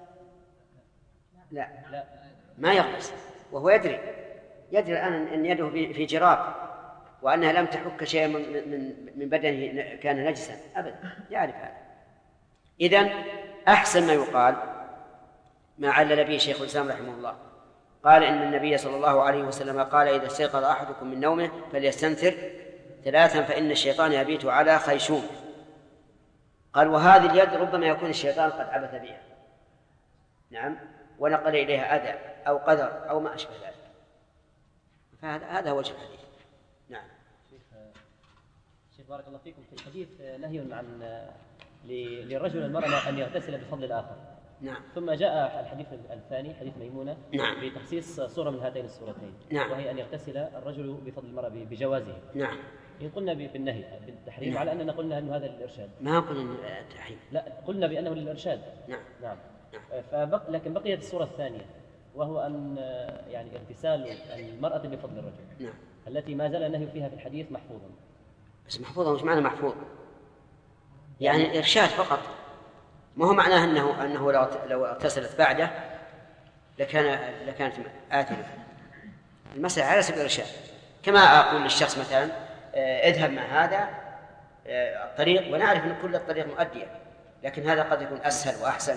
[SPEAKER 3] لا ما يغمس، وهو يدري الآن أن يده في جراب وأنها لم تحك شيئا من بدنه كان نجسا أبدا، يعرف هذا. إذن أحسن ما يقال ما علل به شيخ الإسلام رحمه الله، قال إن النبي صلى الله عليه وسلم قال إذا استيقظ أحدكم من نومه فليستنثر 3 فإن الشيطان يبيت على خيشوم. قال وهذه اليد ربما يكون الشيطان قد عبث بها، نعم، ونقل إليها أذى أو قدر أو ما أشبه ذلك، فهذا هو وجه الحديث. نعم.
[SPEAKER 10] شيخ بارك الله فيكم، في الحديث نهي عن للرجل المرأة أن يغتسل بفضل الآخر.
[SPEAKER 3] نعم.
[SPEAKER 10] ثم جاء الحديث الثاني حديث ميمونة
[SPEAKER 3] نعم.
[SPEAKER 10] بتخصيص صورة من هاتين الصورتين،
[SPEAKER 3] نعم.
[SPEAKER 10] وهي أن يغتسل الرجل بفضل المرأة بجوازه.
[SPEAKER 3] نعم.
[SPEAKER 10] إن قلنا بالنهي بالتحريم
[SPEAKER 3] نعم.
[SPEAKER 10] على أننا قلنا أنه هذا للإرشاد.
[SPEAKER 3] ما قلنا التحريم،
[SPEAKER 10] لا قلنا بأنه للإرشاد.
[SPEAKER 3] نعم.
[SPEAKER 10] نعم. لكن بقيت الصورة الثانية وهو أن يعني اغتسال المرأة بفضل الرجل.
[SPEAKER 3] نعم.
[SPEAKER 10] التي ما زال النهي فيها في الحديث محفوظا.
[SPEAKER 3] بس محفوظا مش معنى محفوظ، يعني إرشاد فقط، ما هو معناه أنه لو اغتسلت بعده لكانت آثمة. المسألة على سبيل الإرشاد، كما أقول للشخص مثلا اذهب مع هذا الطريق ونعرف أن كل الطريق مؤدية، لكن هذا قد يكون أسهل وأحسن.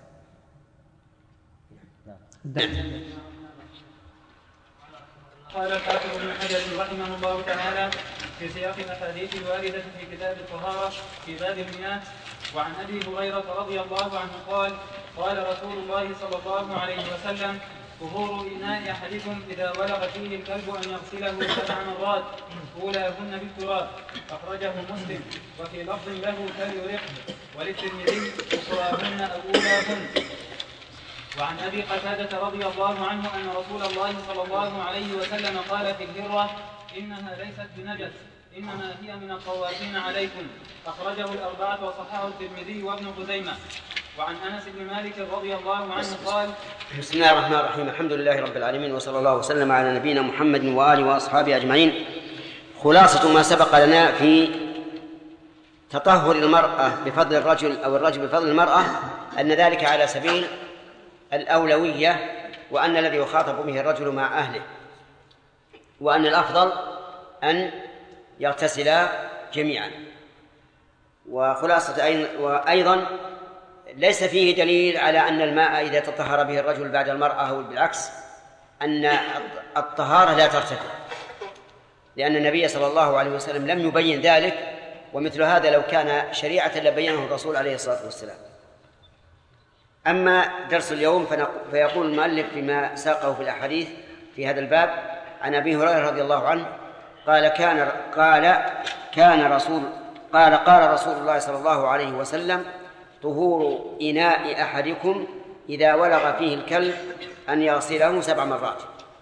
[SPEAKER 2] قال الحافظ ابن حجر رحمه الله تعالى في سياق الأحاديث الواردة في كتاب الطهارة في باب المياه: وعن أبي هريرة رضي الله عنه قال: قال رسول الله صلى الله عليه وسلم: طهور إناء أحدكم إذا ولغ فيه الكلب أن يغسله 7 مرات أولاهن بالتراب. أخرجه مسلم، وفي لفظ له فليرق، وللترمذي أخراهن أولاهن. وعن أبي قتادة رضي الله عنه أن رسول الله صلى الله عليه وسلم قال في الهرة: إنها ليست بنجس، إنما هي من الطوافين عليكم. أخرجه 4 وصححه الترمذي وابن خزيمة. وعن أنس بن مالك رضي الله عنه قال:
[SPEAKER 3] بسم الله الرحمن الرحيم، الحمد لله رب العالمين، وصلى الله وسلم على نبينا محمد وآله وأصحابه أجمعين. خلاصة ما سبق لنا في تطهر المرأة بفضل الرجل أو الرجل بفضل المرأة أن ذلك على سبيل الأولوية، وأن الذي يخاطب به الرجل مع أهله، وأن الأفضل أن يغتسلا جميعا. وخلاصة وأيضا ليس فيه دليل على أن الماء إذا تطهر به الرجل بعد المرأة أو بالعكس أن الطهارة لا ترتفع، لأن النبي صلى الله عليه وسلم لم يبين ذلك، ومثل هذا لو كان شريعة لبينه الرسول عليه الصلاة والسلام. أما درس اليوم فيقول المؤلف بما ساقه في الأحاديث في هذا الباب عن أبي هريرة رضي الله عنه قال قال رسول الله صلى الله عليه وسلم: طهور إناء أحدكم إذا ولغ فيه الكلب أن يغسله 7 مرات.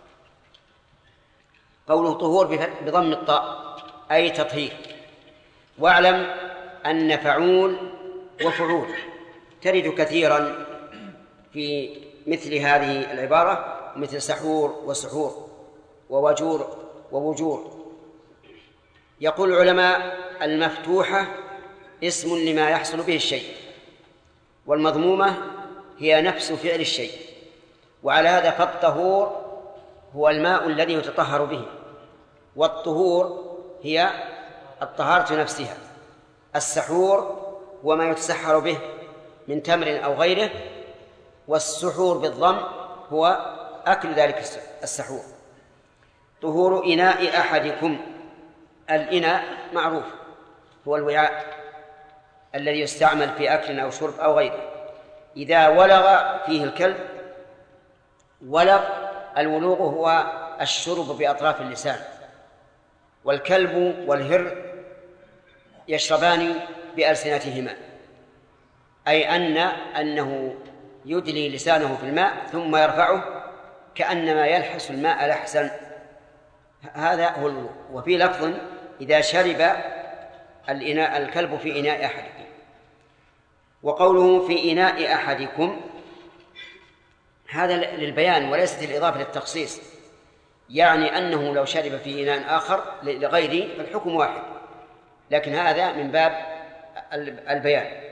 [SPEAKER 3] قوله طهور بضم الطاء أي تطهير. واعلم أن فعول وفعول ترد كثيرا في مثل هذه العبارة، مثل سحور وسحور ووجور ووجور. يقول العلماء: المفتوحة اسم لما يحصل به الشيء، والمضمومة هي نفس فعل الشيء، وعلى هذا فالطهور هو الماء الذي يتطهر به، والطهور هي الطهارة نفسها. السحور هو ما يتسحر به من تمر أو غيره، والسحور بالضم هو أكل ذلك السحور. طهور إناء أحدكم، الإناء معروف هو الوعاء الذي يستعمل في أكل أو شرب أو غيره. إذا ولغ فيه الكلب، ولغ الولوغ هو الشرب بأطراف اللسان، والكلب والهر يشربان بألسنتهما، أي أنه يدلي لسانه في الماء ثم يرفعه كأنما يلحس الماء لحسا، هذا هو الولوغ. وفي لفظ: إذا شرب الكلب في إناء أحدكم. وقوله في إناء أحدكم هذا للبيان وليست الإضافة للتخصيص، يعني أنه لو شرب في إناء آخر لغيره فالحكم واحد، لكن هذا من باب البيان.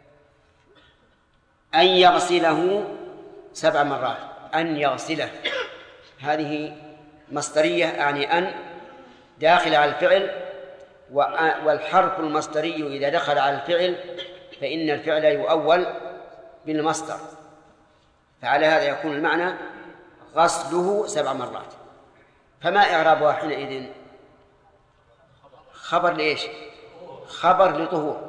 [SPEAKER 3] أن يغسله 7 مرات، أن يغسله هذه مصدرية، يعني أن داخل على الفعل، والحرف المصدري إذا دخل على الفعل فإن الفعل يؤول بالمصدر، فعلى هذا يكون المعنى غسله 7 مرات. فما إعرابها حينئذ؟ خبر لإيش؟ خبر لطهور.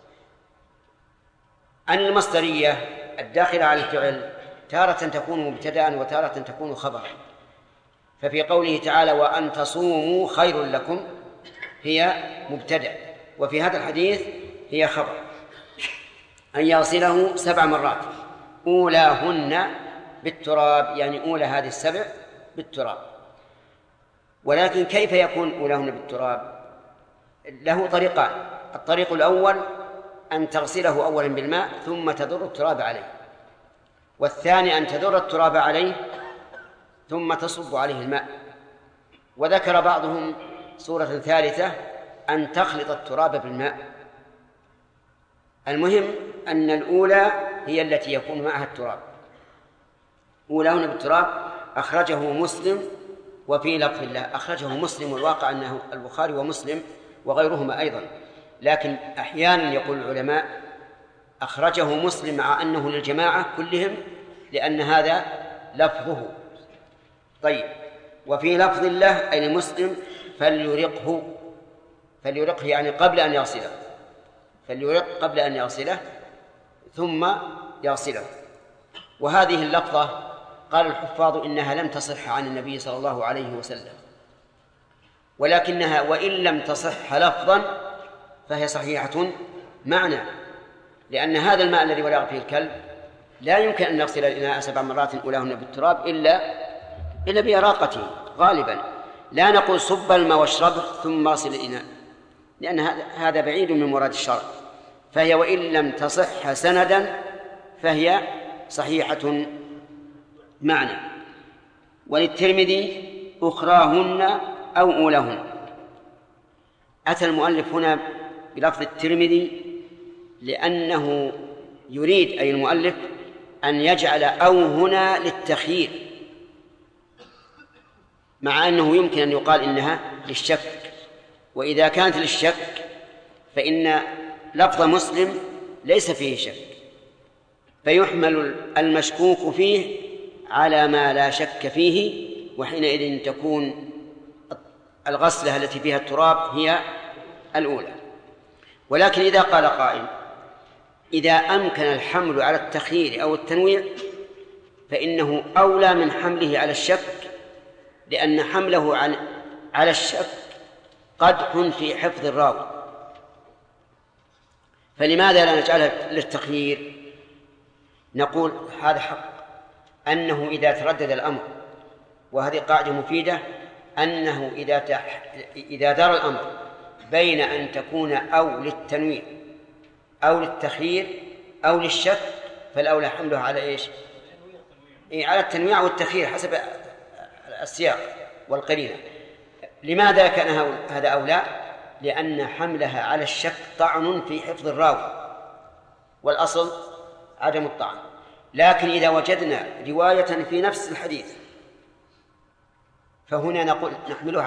[SPEAKER 3] أن المصدرية الداخلة على الفعل تارة تكون مبتدأ وتارة تكون خبرا، ففي قوله تعالى: وأن تصوموا خير لكم، هي مبتدأ، وفي هذا الحديث هي خبر. أن يغسله 7 مرات، أولاهن بالتراب، يعني أولى هذه 7 بالتراب. ولكن كيف يكون أولاهن بالتراب؟ له طريقان. الطريق الأول أن تغسله أولا بالماء ثم تدر التراب عليه، والثاني أن تدر التراب عليه ثم تصب عليه الماء. وذكر بعضهم صورة ثالثة أن تخلط التراب بالماء. المهم أن الأولى هي التي يكون معها التراب. أولاهن بالتراب أخرجه مسلم، وفي لفظ الله أخرجه مسلم، والواقع أنه البخاري ومسلم وغيرهما أيضا، لكن أحيانا يقول العلماء أخرجه مسلم مع أنه للجماعة كلهم، لأن هذا لفظه. طيب، وفي لفظ الله أي لمسلم فليرقه يعني قبل أن يغسله، فليرق قبل أن يغسله ثم يغسله. وهذه اللفظة قال الحفاظ إنها لم تصح عن النبي صلى الله عليه وسلم، ولكنها وإن لم تصح لفظا فهي صحيحة معنى، لأن هذا الماء الذي ولغ فيه الكلب لا يمكن أن نغسل الإناء 7 مرات أولاهن بالتراب إلا بإراقته غالبا. لا نقول صب الماء واشربه ثم اغسل الإناء، لأن هذا بعيد من مراد الشرع. فهي وإن لم تصح سندا فهي صحيحة معنى. وللترمذي أخراهن أو أولهن. أتى المؤلف هنا بلفظ الترمذي لأنه يريد أي المؤلف أن يجعل أو هنا للتخيير، مع أنه يمكن أن يقال إنها للشك، وإذا كانت للشك فإن لفظ مسلم ليس فيه شك، فيحمل المشكوك فيه على ما لا شك فيه، وحينئذ تكون الغسلة التي فيها التراب هي الأولى. ولكن إذا قال قائل إذا أمكن الحمل على التخيير أو التنويع فإنه أولى من حمله على الشك، لأن حمله على الشك قدح في حفظ الراوي. فلماذا لا نجعلها للتخيير؟ نقول هذا حق أنه إذا تردد الأمر، وهذه قاعدة مفيدة، أنه إذا دار الأمر بين أن تكون أو للتنويع أو للتخيير أو للشك فالأولى حمله على إيش؟ على التنويع والتخيير حسب السياق والقرينة. لماذا كان هذا أولى؟ لأن حملها على الشك طعن في حفظ الراوي، والأصل عدم الطعن. لكن إذا وجدنا رواية في نفس الحديث فهنا نقول نحملها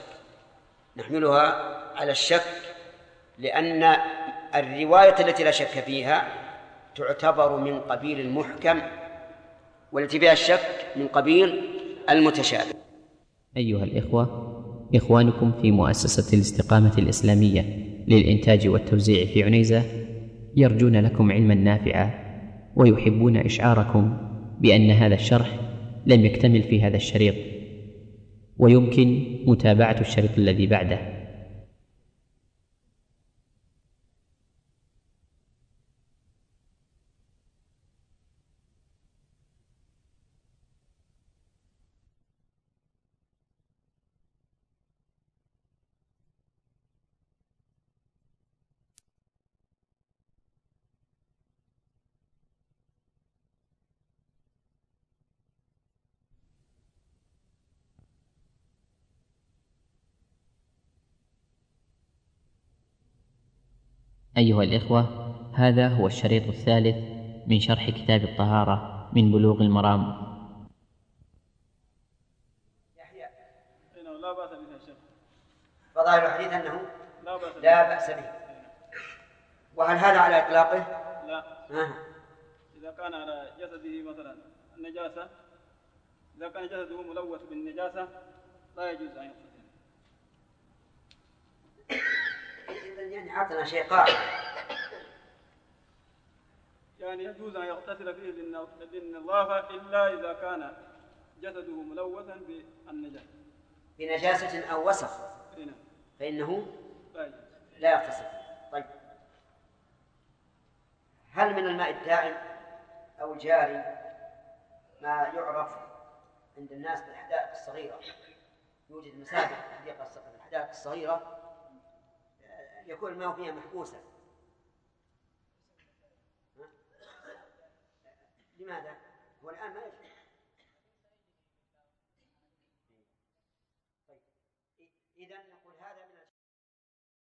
[SPEAKER 3] على الشك، لأن الرواية التي لا شك فيها تعتبر من قبيل المحكم، والتي فيها الشك من قبيل المتشابه.
[SPEAKER 1] أيها الإخوة، إخوانكم في مؤسسة الاستقامة الإسلامية للإنتاج والتوزيع في عنيزة يرجون لكم علما نافعا، ويحبون إشعاركم بأن هذا الشرح لم يكتمل في هذا الشريط، ويمكن متابعة الشريط الذي بعده. أيها الإخوة، هذا هو الشريط الثالث من شرح كتاب الطهارة من بلوغ المرام.
[SPEAKER 11] لا بأس به يا شيخ.
[SPEAKER 3] فظاهر الحديث أنه
[SPEAKER 11] لا بأس به.
[SPEAKER 3] وهل هذا على إطلاقه؟
[SPEAKER 11] لا. إذا كان على جسده مثلا النجاسة، إذا كان جسده ملوث بالنجاسة لا يجوز أن يغتسل.
[SPEAKER 3] يعني عطنا شيء قاعد،
[SPEAKER 11] يعني يجوز أن يغتسل فيه للنظافة إلا إذا كان جسده ملوثا بالنجاسة،
[SPEAKER 3] بنجاسة أو وسخ، فإنه لا يغتسل. طيب، هل من الماء الدائم أو الجاري ما يعرف عند الناس بالحدائق الصغيرة؟ يوجد مساجد في الحدائق الصغيرة يكون الماء فيها محبوسا،